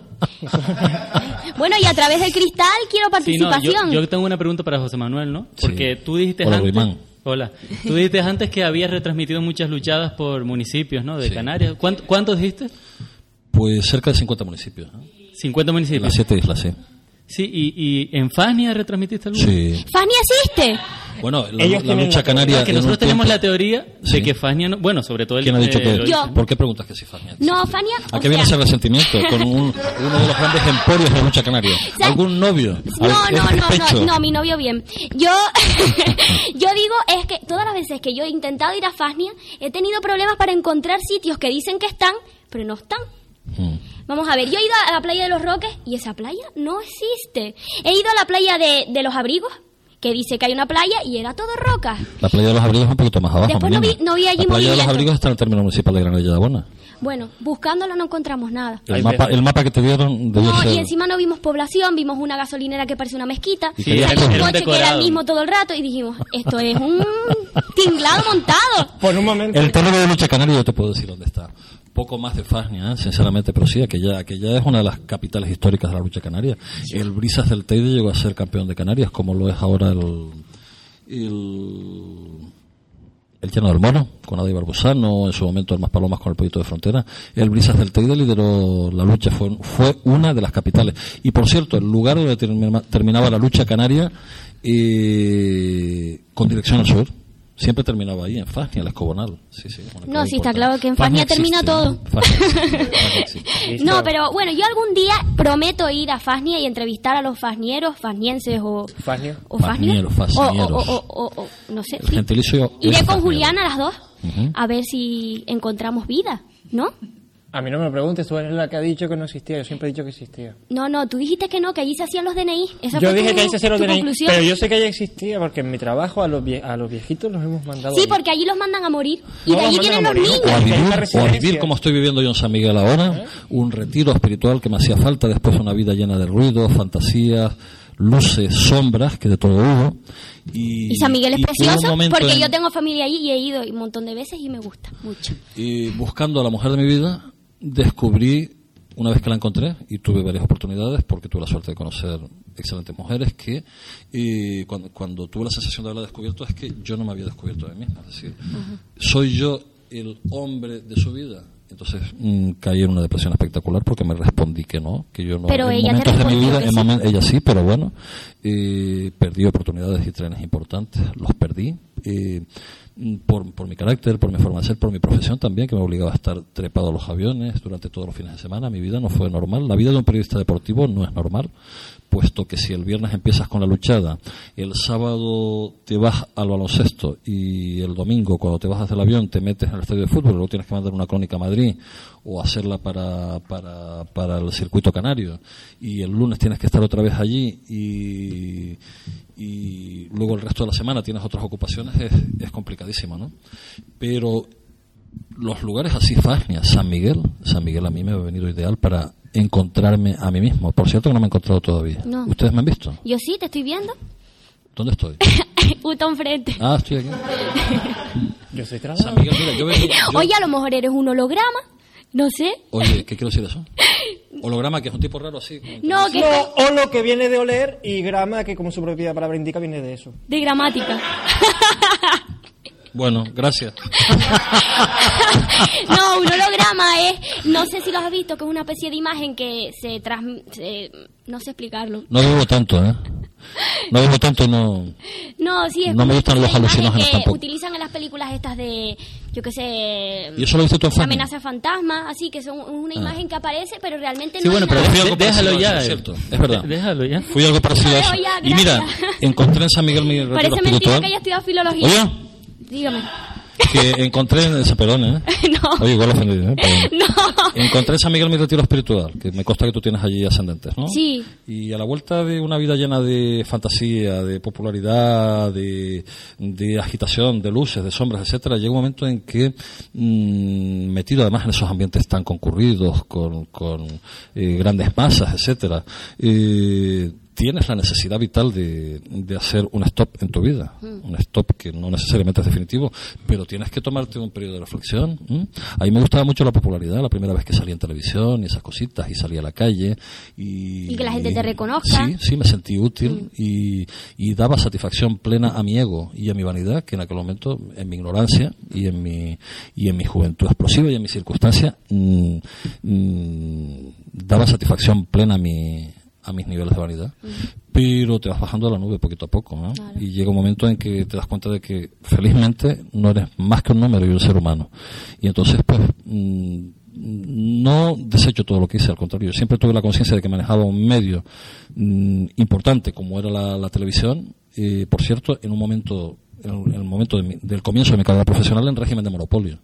Bueno, y a través del cristal quiero Sí, no, participación. yo, yo tengo una pregunta para José Manuel, ¿no? Porque tú dijiste Hola, antes... Ruimán. Hola. Tú dijiste antes que habías retransmitido muchas luchadas por municipios, ¿no? De Sí. Canarias. ¿Cuánto- ¿Cuántos dijiste? Pues cerca de cincuenta municipios. ¿no? cincuenta En municipios. las siete islas, sí. Sí, y, y en Fania retransmitiste alguno. Sí. Fania existe. Bueno, la, Ellos la tienen lucha la- canaria. Ah, que en nosotros un tenemos tiempo- la teoría de Sí. que Fania, no, bueno, sobre todo el... ¿Quién ha dicho eh, que? lo- Yo. ¿Por qué preguntas que si Fania? No, Fania. ¿A o qué viene sea, ese resentimiento con un- uno de los grandes emporios de la lucha canaria? sea, ¿Algún novio? No, ¿Al- no, es no, despecho? no, no, mi novio bien. Yo, yo digo es que todas las veces que yo he intentado ir a Fania, he tenido problemas para encontrar sitios que dicen que están, pero no están. Mm. Vamos a ver, yo he ido a la playa de los Roques y esa playa no existe. He ido a la playa de, de los Abrigos, que dice que hay una playa y era todo rocas. La playa de los Abrigos es un poquito más abajo. Después no Mariana. vi- no vi allí La playa de los movimiento. Abrigos está en el término municipal de Granadilla de Buena. Bueno, buscándolo no encontramos nada. El Ahí mapa, ves. el mapa que te dieron debió No, ser... y encima no vimos población, vimos una gasolinera que parece una mezquita, Y Sí, querías era- un era un coche que era el decorado. mismo todo el rato y dijimos, esto es un tinglado montado. Por un momento. El terreno de lucha canaria yo te puedo decir dónde está. Poco más de Fania, ¿eh? Sinceramente, pero sí, aquella, aquella es una de las capitales históricas de la lucha canaria. El Brisas del Teide llegó a ser campeón de Canarias, como lo es ahora el... el el Llano del Mono, con Adi Barbusano, en su momento el Maspalomas con el Pollito de Frontera. El Brisas del Teide lideró la lucha, fue, fue una de las capitales. Y por cierto, el lugar donde termina- terminaba la lucha canaria, eh, con dirección al sur, siempre terminaba ahí, en Fania, el Escobonal. Sí, sí, una No, clave sí, está importante. claro que en Fania termina existe, todo. ¿eh? Fania existe, Fania existe. No, pero bueno, yo algún día prometo ir a Fasnia y entrevistar a los fasnieros, fasnienses o... Fasnio. o fasnios. Fasnieros, fasnieros. O, o, o, o- o- no sé. El gentilicio Iré es con fasniero. Juliana las dos Ujú. a ver si encontramos vida, ¿no? A mí no me lo preguntes, tú eres la que ha dicho que no existía, yo siempre he dicho que existía. No, no, tú dijiste que no, que allí se hacían los D N I. Esa Yo fue dije tu- que ahí se hacían los tu D N I, conclusión. pero yo sé que ya existía porque en mi trabajo a los, vie- a los viejitos los hemos mandado. Sí, allí. porque allí los mandan a morir. Y No, de allí los vienen mandan los a morir. O a, niños. Hay una vivir, o a residencia. vivir como estoy viviendo yo en San Miguel ahora, un retiro espiritual que me hacía falta después de una vida llena de ruido, fantasías, luces, sombras, que de todo hubo. Y, Y San Miguel es y hubo un precioso momento porque en- yo tengo familia allí y he ido un montón de veces y me gusta mucho. Y buscando a la mujer de mi vida, descubrí, una vez que la encontré, y tuve varias oportunidades, porque tuve la suerte de conocer excelentes mujeres, que y cuando, cuando tuve la sensación de haberla descubierto, es que yo no me había descubierto de mí misma. Es decir, ¿soy yo el hombre de su vida? Entonces mm, caí en una depresión espectacular porque me respondí que no, que yo no. Pero en ella te momentos de mi respondió vida, que en sí. momen- ella sí, pero bueno, eh, perdí oportunidades y trenes importantes, los perdí. Eh, por, por mi carácter, por mi forma de ser, por mi profesión también, que me obligaba a estar trepado a los aviones durante todos los fines de semana. Mi vida no fue normal. La vida de un periodista deportivo no es normal, puesto que si el viernes empiezas con la luchada, el sábado te vas al baloncesto y el domingo, cuando te bajas del avión, te metes en el estadio de fútbol, luego tienes que mandar una crónica a Madrid o hacerla para, para, para el circuito canario, y el lunes tienes que estar otra vez allí, y, y luego el resto de la semana tienes otras ocupaciones, es, es complicadísimo, ¿no? Pero los lugares así, Fagnia, San Miguel, San Miguel a mí me ha venido ideal para encontrarme a mí mismo. Por cierto que no me he encontrado todavía. No. ¿Ustedes me han visto? Yo sí, te estoy viendo. ¿Dónde estoy? Justo enfrente. Ah, estoy aquí. Yo soy trabajador. San Miguel, mira, yo vengo, yo... Oye, a lo mejor eres un holograma. No sé. Oye, ¿qué quiero decir eso? Holograma, que es un tipo raro así. Como no, que... no, o lo que viene de oler, y grama, que como su propia palabra indica, viene de eso. De gramática. Bueno, gracias. No, un holograma es, no sé si lo has visto, que es una especie de imagen que se transmite, no sé explicarlo. No bebo tanto, ¿eh? No bebo tanto, no. No, sí, es no me gustan los alucinógenos que tampoco. utilizan en las películas estas de, yo qué sé. ¿Y eso lo viste tú en Fagnia? Amenaza fantasma, así que son una imagen ah. que aparece, pero realmente sí, no. Sí, bueno, es pero nada. déjalo ya. Es cierto, es verdad. Déjalo ya. Fui algo parecido a eso. Ya, y mira, encontré en San Miguel mi retiro Parece espiritual. mentira que haya estudiado filología. Oye. Dígame. Que encontré en ese, perdón, ¿eh? No. Oye, igual ofendido, ¿eh? Perdón. No. Encontré en San Miguel mi retiro espiritual, que me consta que tú tienes allí ascendentes, ¿no? Sí. Y a la vuelta de una vida llena de fantasía, de popularidad, de, de agitación, de luces, de sombras, etcétera, llega un momento en que, mmm, metido además en esos ambientes tan concurridos, con, con eh, grandes masas, etcétera, eh, tienes la necesidad vital de, de hacer un stop en tu vida, mm. un stop que no necesariamente es definitivo, pero tienes que tomarte un periodo de reflexión. ¿m? A mí me gustaba mucho la popularidad, la primera vez que salí en televisión y esas cositas, y salí a la calle y, y que la gente te reconozca. Sí, sí, me sentí útil mm. y, y daba satisfacción plena a mi ego y a mi vanidad, que en aquel momento, en mi ignorancia y en mi y en mi juventud explosiva y en mi circunstancia, mmm, mmm, daba satisfacción plena a mi a mis niveles de vanidad, uh-huh. pero te vas bajando de la nube poquito a poco, ¿no? Claro. Y llega un momento en que te das cuenta de que felizmente no eres más que un número y un ser humano, y entonces pues mmm, no desecho todo lo que hice, al contrario, yo siempre tuve la conciencia de que manejaba un medio mmm, importante como era la, la televisión, eh, por cierto, en un momento en el momento de mi, del comienzo de mi carrera profesional en régimen de monopolio,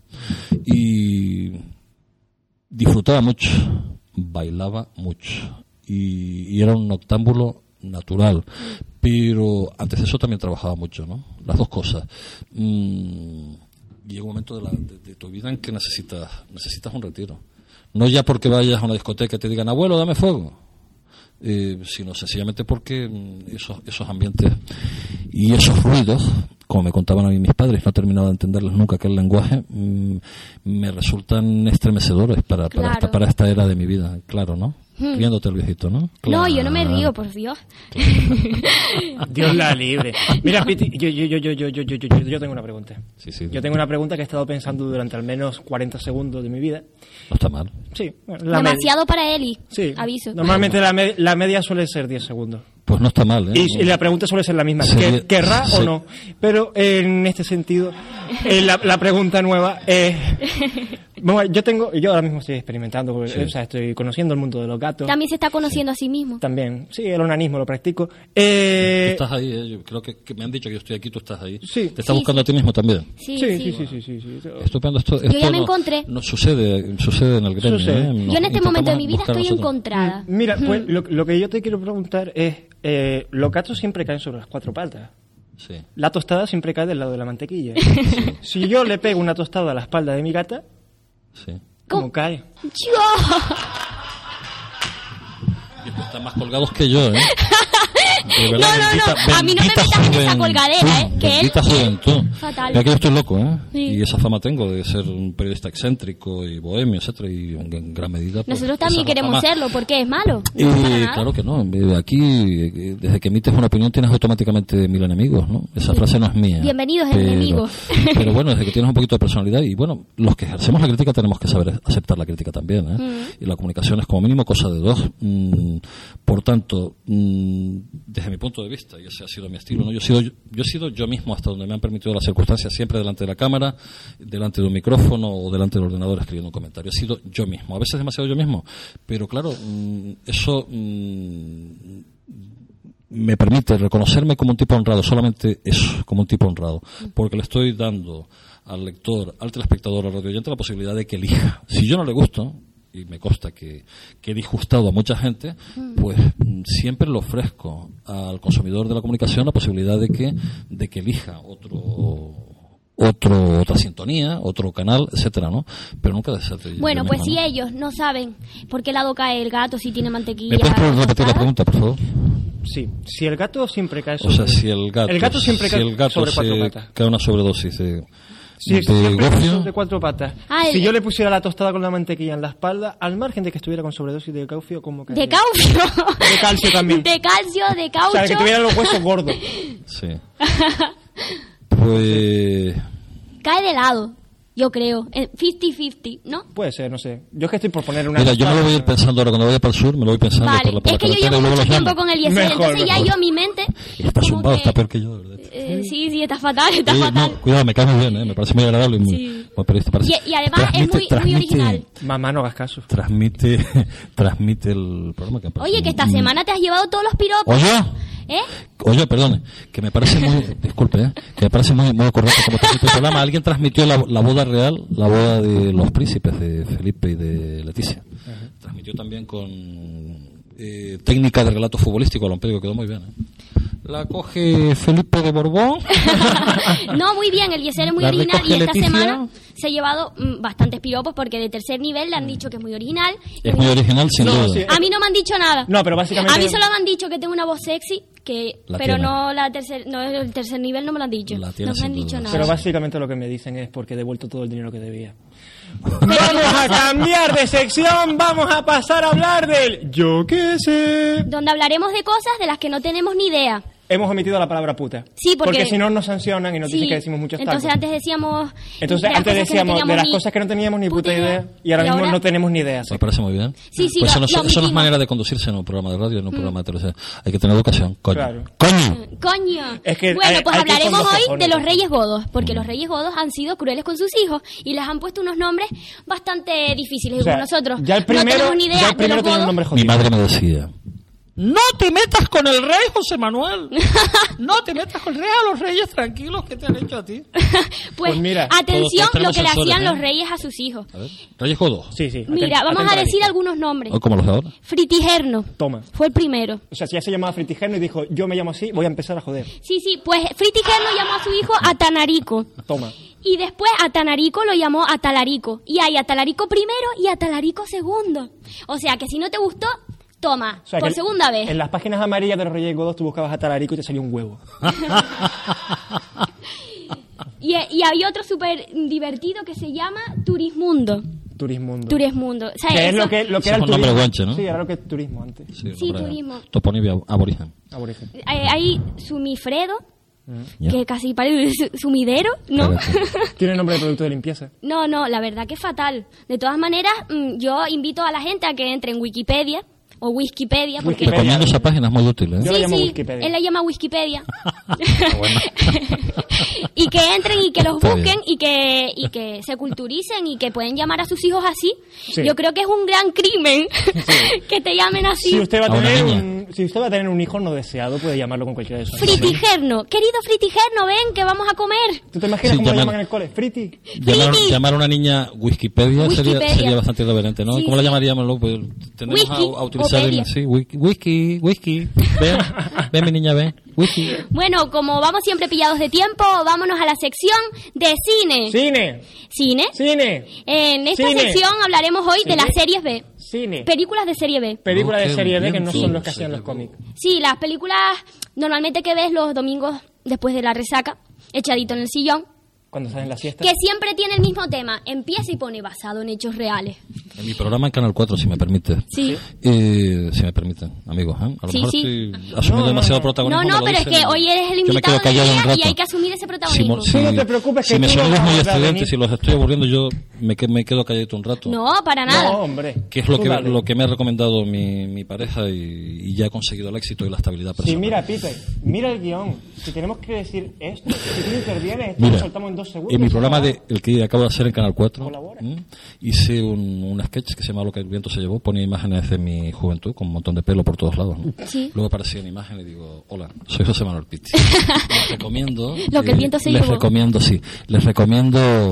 y disfrutaba mucho, bailaba mucho, Y, y era un noctámbulo natural, pero antes de eso también trabajaba mucho, ¿no? Las dos cosas. Mm, llega un momento de, la, de, de tu vida en que necesitas necesitas un retiro, no ya porque vayas a una discoteca y te digan abuelo dame fuego, eh, sino sencillamente porque mm, esos esos ambientes y esos ruidos, como me contaban a mí mis padres, no he terminado de entenderles nunca aquel lenguaje, mmm, me resultan estremecedores para, claro. para, esta, para esta era de mi vida, claro, ¿no? Hmm. Riéndote el viejito, ¿no? Claro. No, yo no me río, por Dios. Claro. Dios la libre. Mira, Piti, yo, yo, yo, yo, yo, yo, yo, yo, yo tengo una pregunta. Sí, sí. Yo tengo una pregunta que he estado pensando durante al menos cuarenta segundos de mi vida. No está mal. Sí. La Demasiado media. para Eli. Sí. Aviso. Normalmente la, me la media suele ser diez segundos. Pues no está mal, ¿eh? Y, y la pregunta suele ser la misma, sí, ¿querrá sí. o no? Pero eh, en este sentido, eh, la, la pregunta nueva es... Bueno, yo tengo, yo ahora mismo estoy experimentando, porque, sí. o sea, estoy conociendo el mundo de los gatos. También se está conociendo sí. a sí mismo. También, sí, el onanismo lo practico. Eh... Tú estás ahí, ¿eh? Yo creo que, que me han dicho que yo estoy aquí, tú estás ahí. Sí. Te estás sí, buscando sí. a ti mismo también. Sí, sí, sí. sí, sí, sí, sí, sí. Estupendo. Esto, esto yo ya me no, encontré. No sucede, sucede en el gremio. Sucede. ¿eh? Yo en este momento de mi vida estoy nosotros. encontrada. Mira, pues lo, lo que yo te quiero preguntar es, eh, los gatos siempre caen sobre las cuatro patas. Sí. La tostada siempre cae del lado de la mantequilla. Sí. Si yo le pego una tostada a la espalda de mi gata, sí. ¿cómo ¿Cómo? cae? ¡Yo! Están más colgados que yo, ¿eh? Verdad, no, no, bendita, no, a mí no me metas en esa colgadera, ¿eh? Que él... juventud. Fatal. Ya que yo estoy loco, ¿eh? Sí. Y esa fama tengo de ser un periodista excéntrico y bohemio, etcétera, y en gran medida... Pues, nosotros también queremos fama... serlo, porque es malo. No eh, claro que no. Aquí, desde que emites una opinión, tienes automáticamente mil enemigos, ¿no? Esa sí. frase no es mía. Bienvenidos, pero, enemigos. Pero bueno, desde que tienes un poquito de personalidad, y bueno, los que ejercemos la crítica tenemos que saber aceptar la crítica también, ¿eh? Mm. Y la comunicación es como mínimo cosa de dos. Mm, por tanto, mm, desde mi punto de vista, y ese ha sido mi estilo, ¿no? Yo he sido yo, yo he sido yo mismo hasta donde me han permitido las circunstancias, siempre delante de la cámara, delante de un micrófono o delante del ordenador escribiendo un comentario. He sido yo mismo, a veces demasiado yo mismo, pero claro, eso me permite reconocerme como un tipo honrado, solamente eso, como un tipo honrado, porque le estoy dando al lector, al telespectador, al radioyente la posibilidad de que elija. Si yo no le gusto, y me consta que, que he disgustado a mucha gente, pues siempre le ofrezco al consumidor de la comunicación la posibilidad de que de que elija otro otro otra sintonía, otro canal, etcétera, ¿no? Pero nunca de ser yo Bueno, misma, pues si ¿no? ellos no saben por qué lado cae el gato, si tiene mantequilla. ¿Me puedes repetir la pregunta, por favor? Sí, si el gato siempre cae O sobre... sea, si el gato, el gato siempre si cae el gato sobre cuatro se patas. cae una sobredosis de, Sí, de siempre gofio, sobre cuatro patas. Ah, si el- yo le pusiera la tostada con la mantequilla en la espalda, al margen de que estuviera con sobredosis de calcio, ¿cómo caería? De calcio. De calcio también. De calcio, de O caucho. sea, que tuviera los huesos gordos. sí. Pues Cae de lado, yo creo. cincuenta cincuenta, ¿no? Puede ser, no sé. Yo es que estoy por poner una... mira, yo me lo voy a ir pensando ahora cuando vaya para el sur, me lo voy pensando Vale, por la, por es la que yo carretera llevo y luego mucho los tiempo llamo. con el Yesel, Mejor, entonces ya mejor. yo, mi mente... Está como zumbado, que- está peor que yo, de verdad. eh, sí, sí, está fatal, está Oye, fatal. no, cuidado, me cae muy bien, ¿eh? Me parece muy agradable y muy, Sí. muy periodista, parece. Y, y además es muy, muy transmite- original. Mamá, no hagas caso. Transmite, transmite el programa que me parece Oye, que esta muy- semana te has llevado todos los piropos. Oye, ¿Eh? oye, perdone, que me parece muy, disculpe, ¿eh? Que me parece muy, muy correcto como transmite el programa. Alguien transmitió la, la boda real, la boda de los príncipes, de Felipe y de Leticia. Transmitió también con eh, técnica de relato futbolístico, al Lompédico, quedó muy bien, ¿eh? La coge Felipe de Borbón. No, muy bien, el Yesel es muy La original y recoge esta Leticia. semana se ha llevado mm, bastantes piropos porque de tercer nivel le han dicho que es muy original. Es muy original, sin No, duda. sí. A mí no me han dicho nada. No, pero básicamente... A mí solo me han dicho que tengo una voz sexy, que La pero tiene. no la tercer, no el tercer nivel no me lo han dicho. La tiene No me han sin dicho duda. nada. Pero básicamente lo que me dicen es porque he devuelto todo el dinero que debía. Vamos a cambiar de sección, vamos a pasar a hablar del yo qué sé. Donde hablaremos de cosas de las que no tenemos ni idea. Hemos omitido la palabra puta. Sí, porque- si no nos sancionan y nos Sí, dicen que decimos muchos tacos. entonces antes decíamos Entonces de las antes cosas que no decíamos de teníamos las ni cosas que no teníamos ni puta puta idea y ahora ¿Y mismo ahora? no tenemos ni idea. Me parece muy bien. Sí, sí, Pues eso, lo- no, lo eso no es omitimos. manera de conducirse en un programa de radio, en un programa de televisión. Hay que tener educación, coño. Claro. ¡Coño! Coño. Es que bueno, hay- pues hay que ir con hablaremos los hoy cojones, de los ¿no? Reyes Godos, porque los Reyes Godos han sido crueles con sus hijos y les han puesto unos nombres bastante difíciles. O sea, como nosotros ya el primero, no tenemos ni idea ya el primero de los tenía un godos. nombre Mi jodido. madre me decía, No te metas con el rey, José Manuel. No te metas con el rey, a los reyes tranquilos que te han hecho a ti. Pues, Pues mira, atención todos tenemos lo que le sensores, hacían ¿eh? los reyes a sus hijos. a ver, Reyes Godos. Sí, sí. Mira, atenta- vamos atenta a la decir lista. algunos nombres. O como los de ahora. Fritigerno Toma. fue el primero. O sea, si ya se llamaba Fritigerno y dijo, yo me llamo así, voy a empezar a joder. Sí, sí, pues Fritigerno llamó a su hijo Atanarico. Toma. Y después Atanarico lo llamó Atalarico. Y hay Atalarico primero y Atalarico segundo. O sea que si no te gustó, toma, O sea, por que segunda vez. En las páginas amarillas de los Reyes Godos tú buscabas a Talarico y te salió un huevo. Y, y hay otro súper divertido que se llama Turismundo. Turismundo. Turismundo. O sea, Que es eso- lo que, lo que Eso era es el un nombre turismo. guanche, ¿no? Sí, era lo que es turismo antes. Sí, Sí, nombre turismo. Toponimia aborigen. Aborigen. Hay, hay Sumifredo, Ya. que casi parece su- sumidero, ¿no? Espérate. Tiene nombre de producto de limpieza. No, no, la verdad que es fatal. De todas maneras, mm, yo invito a la gente a que entre en Wikipedia o Wikipedia, porque... Wikipedia. Recomiendo esa página, es muy útil, ¿eh? Yo la Sí, llamo sí, Wikipedia. él la llama Wikipedia. Bueno. Y que entren y que los Está busquen bien. y que y que se culturicen y que pueden llamar a sus hijos así. Sí. Yo creo que es un gran crimen que te llamen así. Si usted, va a A una tener niña. un, si usted va a tener un hijo no deseado, puede llamarlo con cualquiera de esos. Fritigerno, querido Fritigerno, ven que vamos a comer. ¿Tú te imaginas Sí, cómo lo llaman- llaman en el cole? Friti. Llamar, Friki. llamar a una niña Wikipedia, Sería, Wikipedia. sería bastante irreverente, ¿no? Sí, ¿Cómo la sí. llamaríamos? Lo- pues, tendemos Whisky a, a utilizar o el, pedia. sí, whisky, whisky, whisky. Ven, ven mi niña, ven. Whisky. Bueno, como vamos siempre pillados de tiempo, vámonos a la sección de cine. Cine. ¿Cine? Cine. En esta Cine. sección hablaremos hoy de Cine. las series B. Cine. Películas de serie B. Película Oh, de qué serie B que bien, no sí, son los que sí, hacían los sí. cómics. Sí, las películas normalmente que ves los domingos después de la resaca, echadito en el sillón, Cuando salen la siesta. que siempre tiene el mismo tema. Empieza y pone basado en hechos reales. En mi programa en Canal cuatro, si me permite. Sí. Eh, si me permiten, amigos. ¿eh? A lo Sí, mejor sí. estoy asumiendo No, demasiado no. protagonismo. No, no, me lo pero es dicen que y hoy eres el yo me invitado quedo callado del un día y rato. hay que asumir ese Si, protagonismo. mo- si, Tú no te preocupes, si que me tú son no muy vas a estudiantes, venir. si los estoy aburriendo, yo me, que- me quedo calladito un rato. No, para nada. No, hombre. Que es lo Tú que, dale. lo que me ha recomendado mi, mi pareja y, y ya he conseguido el éxito y la estabilidad personal. Sí, mira, Peter, mira el guión. Si tenemos que decir esto, si tú intervienes, esto Mira, lo soltamos en dos segundos. en mi ¿no? programa, de, el que acabo de hacer en Canal cuatro, Colabora. ¿m? hice un, un sketch que se llama Lo que el viento se llevó. Ponía imágenes de mi juventud con un montón de pelo por todos lados, ¿no? Sí. Luego aparecía en imagen y digo, hola, soy José Manuel Pitti. Les recomiendo... Lo que el viento se les llevó. recomiendo, sí. Les recomiendo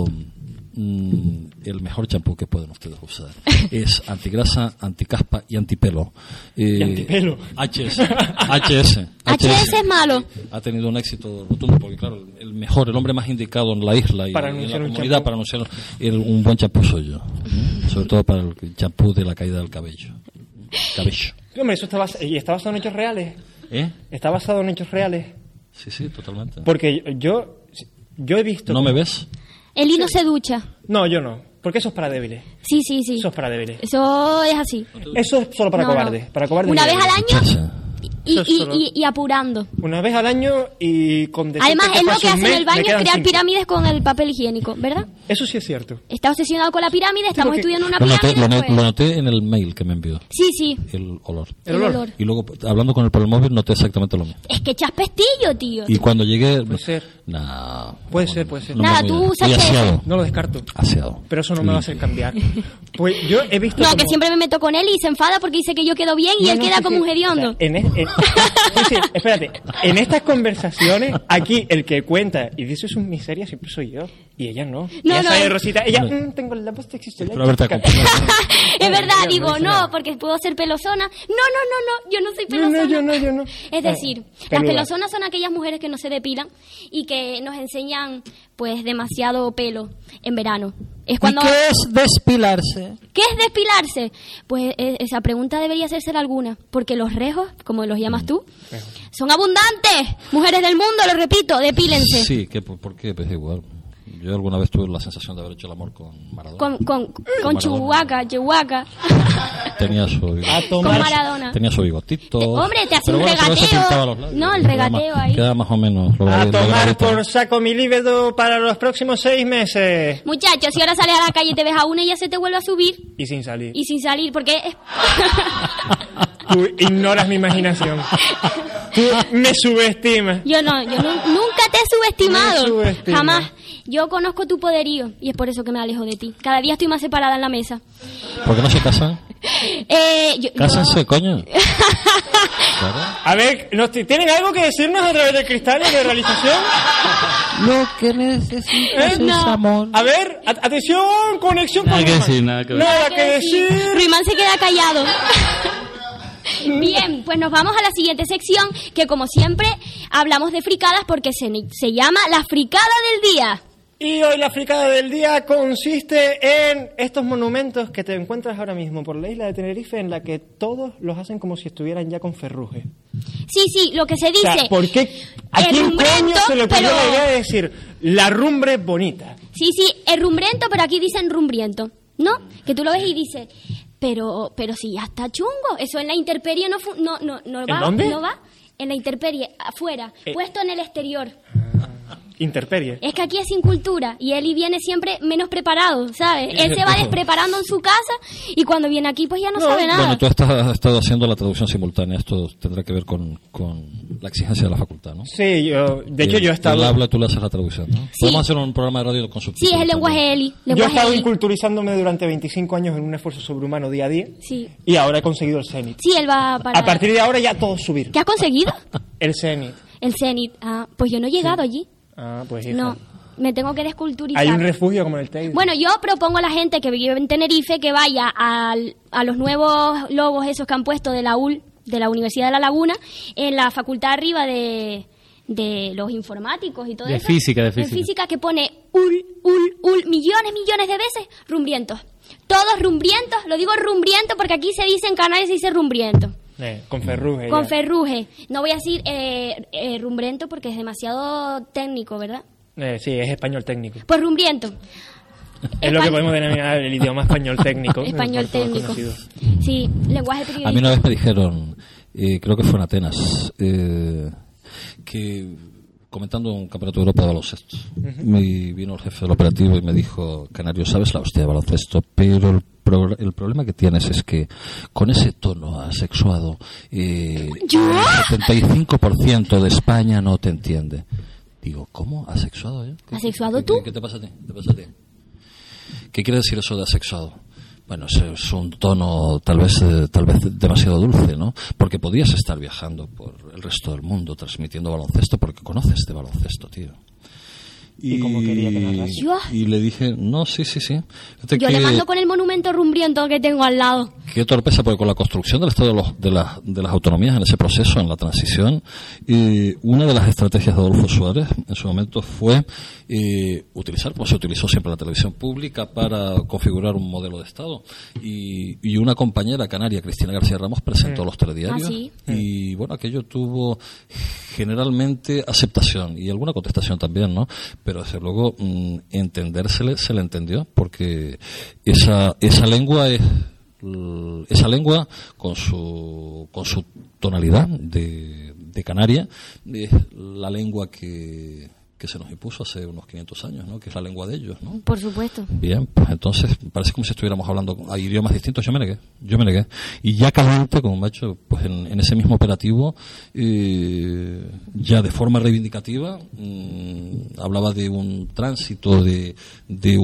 mm, el mejor champú que pueden ustedes usar. Es antigrasa, anticaspa y antipelo. Eh, Y antipelo. H S. H S. H S es malo. Ha tenido un éxito rotundo porque, claro, el mejor, el hombre más indicado en la isla y, Para y en anunciar la un comunidad champú. para anunciar el- un buen champú soy yo. ¿Mm? Sobre todo para el champú de la caída del cabello. Cabello. Sí, hombre, eso está basado, y está basado en hechos reales. ¿Eh? Está basado en hechos reales. Sí, sí, totalmente. Porque yo, yo he visto... ¿No me ves? Eli no se ducha. No, yo no. Porque eso es para débiles. Sí, sí, sí. Eso es para débiles. Eso es así. Eso es solo para No, no. cobardes. Para cobardes Una y vez al débiles. año y, Eso es y, solo- y, y apurando. Una vez al año y con decirte Además, que él lo paso que un hace en mes, el me baño es quedan crear cinco. pirámides con el papel higiénico, ¿verdad? Eso sí es cierto. Está obsesionado con la pirámide, estamos porque- estudiando una Lo noté, pirámide. lo, ne- pues- lo noté en el mail que me envió. Sí, sí. El olor. El olor. Y luego, hablando con él por el móvil, noté exactamente lo mismo. Es que echas pestillo, tío. Y cuando llegué... Puede ser. Nah, Puede ser, puede ser. no me Nada, voy tú a- usas estoy que- aseado. No lo descarto. Aseado. Pero eso no me va a hacer cambiar. Pues yo he visto No, como- que siempre me meto con él y se enfada porque dice que yo quedo bien y No, él no, queda sí, como sí. un hediondo. O sea, en es- en- sí, sí, espérate. En estas conversaciones, aquí el que cuenta y dice sus miserias siempre soy yo. Y ella no. No, ella no. sabe, Rosita. Ella, Bueno. mm, tengo la voz sexista. Espero haberte acompañado. Es verdad, no, digo, no dice no, nada. porque puedo ser pelosona. No, no, no, no, yo no soy No, no, pelosona. yo no, yo no. Es decir, Ah, las peluda. pelosonas son aquellas mujeres que no se depilan y que nos enseñan, pues, demasiado pelo en verano. Es cuando... ¿Y qué es despilarse? ¿Qué es despilarse? Pues eh, esa pregunta debería hacerse alguna, porque los rejos, como los llamas tú, son abundantes. Mujeres del mundo, lo repito, depílense. Sí, que por, ¿por qué? Pues igual. Yo alguna vez tuve la sensación de haber hecho el amor con Maradona. Con, con, con Maradona. Chihuahua, Chihuahua. Tenía su, Con Maradona. tenía su bigotito. Te- hombre, te hace Pero un bueno, solo se regateo. pintaba los labios. No, el Quedaba regateo más- ahí. Queda más o menos. Lo A lo tomar grabito. por saco mi líbido para los próximos seis meses. Muchachos, si ahora sales a la calle y te ves a una y ya se te vuelve a subir Y sin salir. y sin salir, porque es... Tú ignoras mi imaginación. Tú me subestimas. Yo no, yo nu- nunca te he subestimado. Me subestima. Jamás. Yo conozco tu poderío y es por eso que me alejo de ti. Cada día estoy más separada en la mesa. ¿Por qué no se casan? Eh, yo- Cásense, coño. Claro. A ver, ¿nos t- ¿tienen algo que decirnos a través de cristales de realización? Lo que necesitas ¿Eh? es No. amor. A ver, a- atención, conexión con Nada que Ruimán. decir, nada que ver. Nada que decir. Ruimán se queda callado. Bien, pues nos vamos a la siguiente sección, que como siempre hablamos de fricadas porque se, se llama la fricada del día. Y hoy la fricada del día consiste en estos monumentos que te encuentras ahora mismo por la isla de Tenerife, en la que todos los hacen como si estuvieran ya con ferruje. Sí, sí, lo que se O dice. sea, ¿por qué? ¿A el quién coño rumbrento, se le ocurrió pero- la idea de decir la rumbre es bonita? Sí, sí, es rumbriento, pero aquí dicen rumbriento, ¿no? Que tú lo ves y dices, pero pero si ya está chungo, eso en la intemperie no fu- no no no va, ¿En dónde? no va. En la intemperie, afuera, Eh. puesto en el exterior. Interperie. Es que aquí es sin cultura y Eli viene siempre menos preparado, ¿sabes? Él se va Eso. despreparando en su casa y cuando viene aquí pues ya no, sabe nada. Bueno, tú estás, has estado haciendo la traducción simultánea. Esto tendrá que ver con, con la exigencia de la facultad, ¿no? Sí, yo, de hecho Que yo he estado... Él habla, tú le haces la traducción, ¿no? Podemos hacer un programa de radio con Sí, subtítulos. es el lenguaje Eli. Yo he Lenguaje estado Eli. inculturizándome durante veinticinco años en un esfuerzo sobrehumano día a día Sí. y ahora he conseguido el cenit. Sí, él va para... A partir de ahora ya todo subir. ¿Qué has conseguido? El cenit. El Zenit. Ah, pues yo no he llegado allí. Ah, pues hija. No, me tengo que desculturizar. Hay un refugio como en el Teide. Bueno, yo propongo a la gente que vive en Tenerife que vaya al- a los nuevos logos esos que han puesto de la U L, de la Universidad de La Laguna, en la facultad arriba de, de los informáticos y todo De eso. física, de En física. física que pone U L, U L, U L, millones, millones de veces, rumbrientos. Todos rumbrientos, lo digo rumbriento porque aquí se dice en Canarias se dice rumbriento. Eh, con ferruje. Con ya. ferruje. No voy a decir eh, eh, rumbriento porque es demasiado técnico, ¿verdad? Eh, sí, es español técnico. Pues rumbriento. Es lo que podemos denominar el idioma español técnico. Español técnico. Sí, lenguaje periodístico. A mí una vez me dijeron, eh, creo que fue en Atenas, eh, que comentando un campeonato de Europa de baloncesto, uh-huh. me vino el jefe del operativo y me dijo, Canario, sabes la hostia de baloncesto, pero el, pro, el problema que tienes es que con ese tono asexuado, eh, el setenta y cinco por ciento de España no te entiende. Digo, ¿cómo? ¿Asexuado? ¿Eh? ¿Asexuado tú? ¿Qué, ¿Qué te pasa a ti? ¿Te pasa a ti? ¿Qué quiere decir eso de asexuado? Bueno, es un tono tal vez eh, tal vez demasiado dulce, ¿no? Porque podías estar viajando por el resto del mundo transmitiendo baloncesto porque conoces de baloncesto, tío. ¿Y, ¿Y cómo quería que narrase? Y le dije, no, sí, sí, sí. Fíjate Yo que, le mando con el monumento rumbriento que tengo al lado. Qué torpeza, porque con la construcción del Estado de, los, de, la, de las autonomías en ese proceso, en la transición, eh, una de las estrategias de Adolfo Suárez en su momento fue eh, utilizar, como se utilizó siempre la televisión pública, para configurar un modelo de Estado. Y, y una compañera canaria, Cristina García Ramos, presentó mm. los telediarios. ¿Ah, sí? Y bueno, aquello tuvo generalmente aceptación y alguna contestación también, ¿no? Pero desde luego mmm, entendérsele se le entendió, porque esa esa lengua es esa lengua con su con su tonalidad de, de canaria es la lengua que que se nos impuso hace unos quinientos años, ¿no? Que es la lengua de ellos, ¿no? Por supuesto. Bien, pues entonces parece como si estuviéramos hablando a idiomas distintos. Yo me negué, yo me negué. Y ya caliente, como me ha hecho, pues en, en ese mismo operativo, eh, ya de forma reivindicativa, mmm, hablaba de un tránsito de, de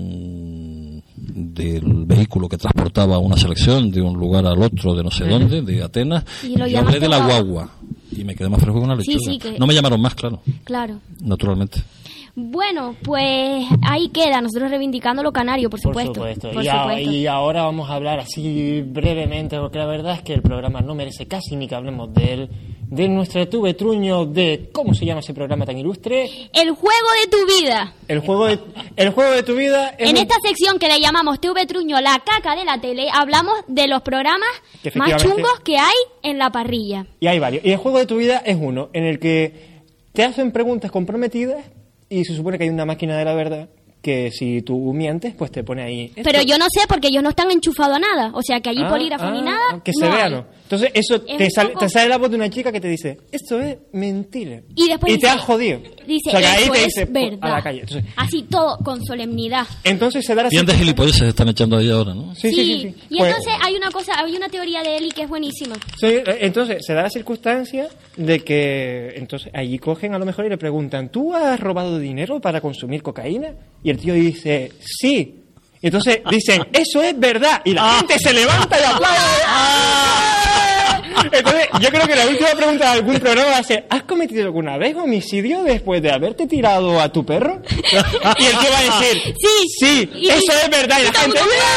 un del vehículo que transportaba una selección de un lugar al otro, de no sé dónde, de Atenas, y, y hablé de la guagua. Y me quedé más fresco que una lechuga. Sí, sí, que... No me llamaron más, claro. Claro. Naturalmente. Bueno, pues ahí queda, nosotros reivindicando lo canario, por supuesto. Por supuesto. Por y, supuesto. A, y ahora vamos a hablar así brevemente, porque la verdad es que el programa no merece casi ni que hablemos de él, de nuestro tubetruño, de ¿cómo se llama ese programa tan ilustre? El juego de tu vida. El juego de, el juego de tu vida. Es en un... esta sección que le llamamos Tubetruño, la caca de la tele, hablamos de los programas más chungos que hay en la parrilla. Y hay varios. Y el juego de tu vida es uno en el que te hacen preguntas comprometidas y se supone que hay una máquina de la verdad que si tú mientes, pues te pone ahí. Esto. Pero yo no sé porque ellos no están enchufados a nada. O sea, que allí ah, polígrafo ah, ni nada. Que se no vea, hay. ¿no? Entonces, eso te sale, poco... te sale la voz de una chica que te dice, esto es mentira. Y después y dice, te has jodido. Dice, o sea, que ahí eso te es dice, verdad. a la calle. Entonces, así todo, con solemnidad. Entonces se da la Bien de gilipollas se están echando ahí ahora, ¿no? Sí, sí, sí. sí, sí. Y pues, entonces hay una cosa, hay una teoría de Eli que es buenísima. Sí, entonces se da la circunstancia de que entonces allí cogen a lo mejor y le preguntan, ¿tú has robado dinero para consumir cocaína? Y el tío dice, sí. Y entonces dicen, eso es verdad. Y la gente se levanta y aplaude. Entonces, yo creo que la última pregunta de algún programa va a ser, ¿has cometido alguna vez homicidio después de haberte tirado a tu perro? Y el tío va a decir, sí, sí, y, eso es verdad. Y la gente...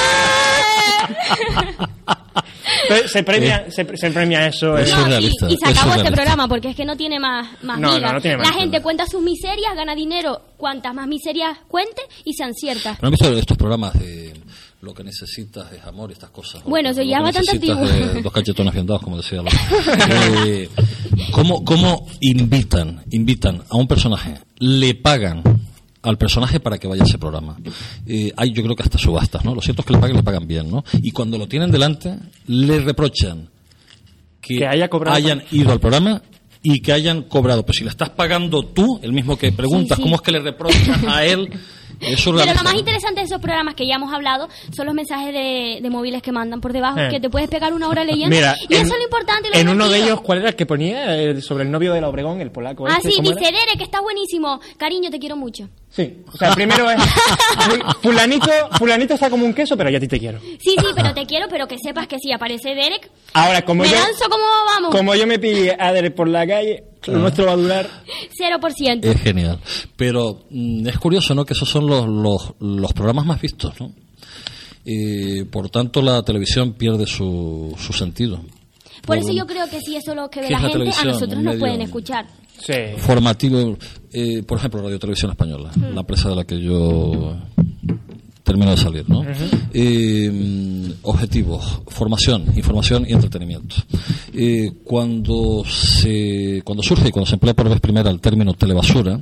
Entonces, se premia, se, se premia eso. Es no, y, y se acabó este programa porque es que no tiene más, más no, miga. No, no tiene más la gente miga. Cuenta sus miserias, gana dinero, cuantas más miserias cuente y se acierta. ¿No han visto estos programas de lo que necesitas es amor y estas cosas? Bueno, eso ya es bastante antiguo. Dos cachetones bien dados, como decía. eh, ¿cómo, ¿Cómo invitan, invitan a un personaje? Le pagan al personaje para que vaya a ese programa. Eh, hay, yo creo que hasta subastas, ¿no? Lo cierto es que le pagan, le pagan bien, ¿no? Y cuando lo tienen delante, le reprochan que, que haya cobrado hayan ido al programa y que hayan cobrado. Pues si le estás pagando tú, el mismo que preguntas, sí, sí. ¿Cómo es que le reprochas a él? Eso Pero lo más interesante de esos programas que ya hemos hablado son los mensajes de, de móviles que mandan por debajo, eh. que te puedes pegar una hora leyendo. Mira, y en, eso es lo importante. Lo en divertido. uno de ellos, ¿cuál era el que ponía? El, sobre el novio de la Obregón, el polaco. Ah, este, sí, dice era? Dere, que está buenísimo. Cariño, te quiero mucho. Sí, o sea, primero es fulanito, fulanito está como un queso, pero yo a ti te quiero. Sí, sí, pero te quiero, pero que sepas que si aparece Derek, ahora como me yo, lanzo como vamos. Como yo me pillé a Derek por la calle, ah. Lo nuestro va a durar cero por ciento. Es genial. Pero mmm, es curioso, ¿no? Que esos son los, los, los programas más vistos, ¿no? Eh, por tanto, la televisión pierde su, su sentido. Por, por eso yo creo que si eso es lo que ve la, la gente, a nosotros nos pueden escuchar. Sí. Formativo, eh, por ejemplo, Radio Televisión Española, mm. la empresa de la que yo terminó de salir, ¿no? Uh-huh. Eh, objetivos, formación, información y entretenimiento. Eh, cuando se cuando surge y cuando se emplea por vez primera el término telebasura,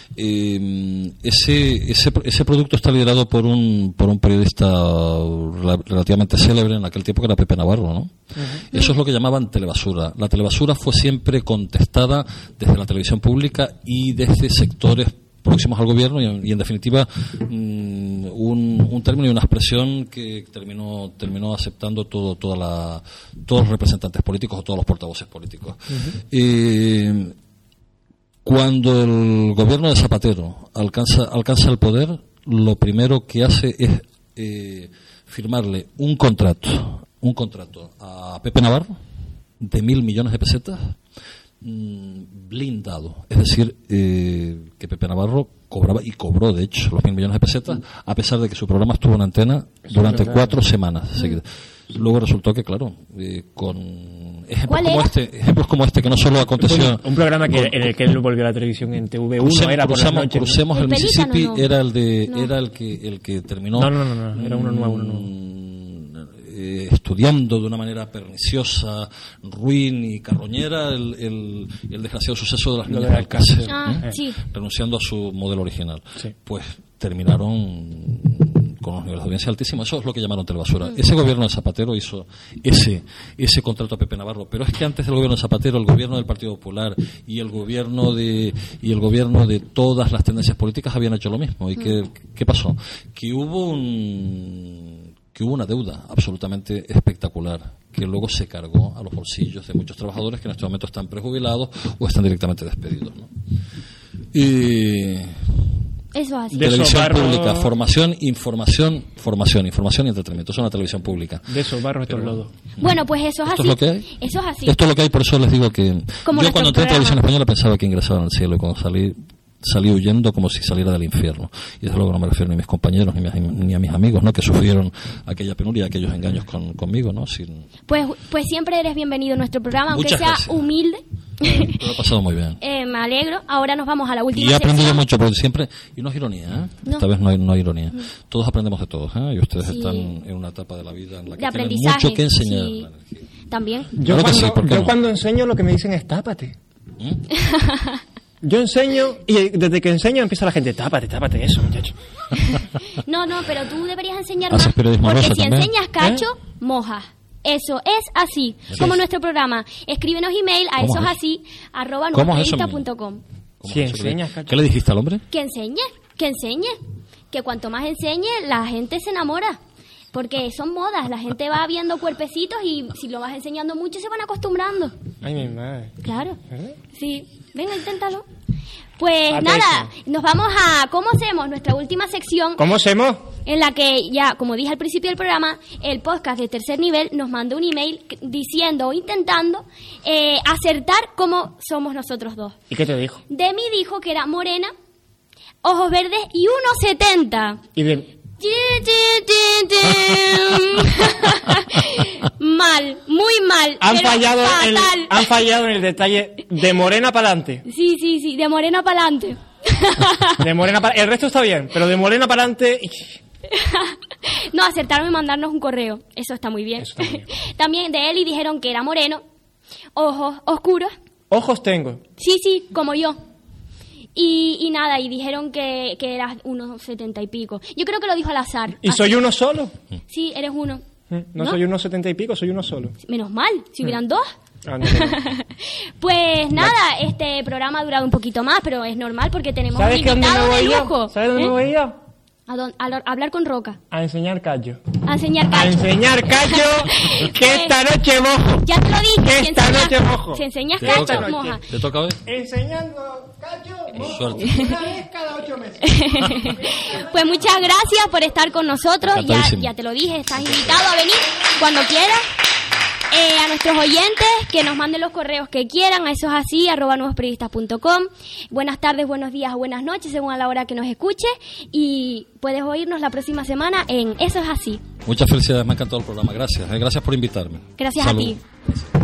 eh, ese ese ese producto está liderado por un por un periodista relativamente célebre en aquel tiempo, que era Pepe Navarro, ¿no? Uh-huh. Eso es lo que llamaban telebasura. La telebasura fue siempre contestada desde la televisión pública y desde sectores próximos al gobierno y en, y en definitiva um, un, un término y una expresión que terminó terminó aceptando todo toda la todos los representantes políticos o todos los portavoces políticos. Uh-huh. eh, cuando el gobierno de Zapatero alcanza alcanza el poder, lo primero que hace es eh, firmarle un contrato un contrato a Pepe Navarro de mil millones de pesetas, blindado, es decir, eh, que Pepe Navarro cobraba y cobró de hecho los mil millones de pesetas a pesar de que su programa estuvo en antena durante cuatro semanas seguidas. Luego resultó que, claro, eh, con ejemplos como este, ejemplos como este que no solo aconteció un, un programa que, en el que él volvió a la televisión en T V uno, crucemos, era por crucemos, la noche, crucemos ¿no? el Mississippi, no, no. era el de no. era el que el que terminó no no no, no. era uno nuevo, uno nuevo. Eh, estudiando de una manera perniciosa, ruin y carroñera el, el, el desgraciado suceso de las niñas de Alcácer, ah, ¿eh? sí. renunciando a su modelo original. Sí. Pues terminaron con unos niveles de audiencia altísimos. Eso es lo que llamaron telebasura. Mm. Ese gobierno de Zapatero hizo ese ese contrato a Pepe Navarro, pero es que antes del gobierno de Zapatero, el gobierno del Partido Popular y el gobierno de y el gobierno de todas las tendencias políticas habían hecho lo mismo. ¿Y mm. qué, qué pasó? Que hubo un que hubo una deuda absolutamente espectacular que luego se cargó a los bolsillos de muchos trabajadores que en este momento están prejubilados o están directamente despedidos, ¿no? Y eso así. Televisión Barro... pública, formación, información, formación, información y entretenimiento. Eso es una televisión pública. De eso, barro, esto es lodo. Bueno, pues eso es ¿Esto así. es lo que hay? Eso es así. Esto es lo que hay, por eso les digo que Como yo cuando entré en programa. Televisión Española pensaba que ingresaba al cielo y cuando salí salí huyendo como si saliera del infierno. Y desde luego no me refiero ni a mis compañeros ni a, ni a mis amigos, ¿no? Que sufrieron aquella penuria, aquellos engaños con, conmigo, ¿no? Sin... Pues, pues siempre eres bienvenido en nuestro programa, aunque Muchas sea gracias. humilde. Lo he pasado muy bien. Eh, me alegro. Ahora nos vamos a la última Y he aprendido sección. mucho, porque siempre, y no es ironía, ¿eh? No. Esta vez no hay, no hay ironía. Mm. Todos aprendemos de todos, ¿eh? Y ustedes Sí. están en una etapa de la vida en la que De tienen aprendizaje. mucho que enseñar. Sí. También. Yo, Claro que cuando, sí, ¿por qué yo no? cuando enseño lo que me dicen es tápate. ¿Mm? Yo enseño y desde que enseño empieza la gente, tápate, tápate eso, muchacho. No, no, pero tú deberías enseñar Haces más. periodismo Porque rosa si también. enseñas cacho, mojas. Eso es así, Sí. como nuestro programa. Escríbenos email a ¿Cómo eso es es? así, arroba ¿Cómo es eso, nuevosperiodista punto com. ¿Cómo Si es eso? enseñas, cacho. ¿Qué le dijiste al hombre? Que enseñe, que enseñe. Que cuanto más enseñe, la gente se enamora. Porque son modas, la gente va viendo cuerpecitos y si lo vas enseñando mucho se van acostumbrando. Ay, mi madre. Claro. ¿Eh? Sí, venga, inténtalo. Pues Atención. nada, nos vamos a ¿Cómo hacemos? Nuestra última sección. ¿Cómo hacemos? En la que ya, como dije al principio del programa, el podcast de Tercer Nivel nos mandó un email diciendo o intentando eh, acertar cómo somos nosotros dos. ¿Y qué te dijo? Demi dijo que era morena, ojos verdes y uno setenta. Y de... Mal, muy mal. Han pero fallado, en, fatal. han fallado en el detalle de morena para adelante. Sí, sí, sí, de morena para adelante. De morena para... El resto está bien, pero de morena para adelante... No, acertaron en mandarnos un correo. Eso está muy bien. Eso está muy bien. También de él y dijeron que era moreno, ojos oscuros. Ojos tengo. Sí, sí, como yo. Y, y nada, y dijeron que, que eras unos setenta y pico. Yo creo que lo dijo al azar. ¿Y Así. soy uno solo? Sí, eres uno. No, ¿No? soy unos setenta y pico, soy uno solo. Menos mal, si hubieran dos. Ah, no, no. Pues nada, este programa ha durado un poquito más, pero es normal porque tenemos un ¿Sabes que dónde me invitado de voy yo? lujo. ¿Sabes dónde ¿Eh? me voy yo? ¿A, dónde? A, lo- a hablar con Roca. A enseñar callo. A enseñar A cacho. enseñar callo, que esta noche mojo. Ya te lo dije. Que si esta enseñas- noche mojo. Si enseñas ¿Te cacho, toca? moja. ¿Te toca hoy? Enseñando callo, mojo. Suerte. Una vez cada ocho meses. Pues muchas gracias por estar con nosotros. Ya, Encantadísimo. ya te lo dije, estás invitado a venir cuando quieras. Eh, a nuestros oyentes que nos manden los correos que quieran, a eso es así, arroba nuevosperiodistas punto com. Buenas tardes, buenos días o buenas noches, según a la hora que nos escuche. Y puedes oírnos la próxima semana en Eso es así. Muchas felicidades, me ha encantado el programa. Gracias, eh, gracias por invitarme. Gracias Salud. a ti.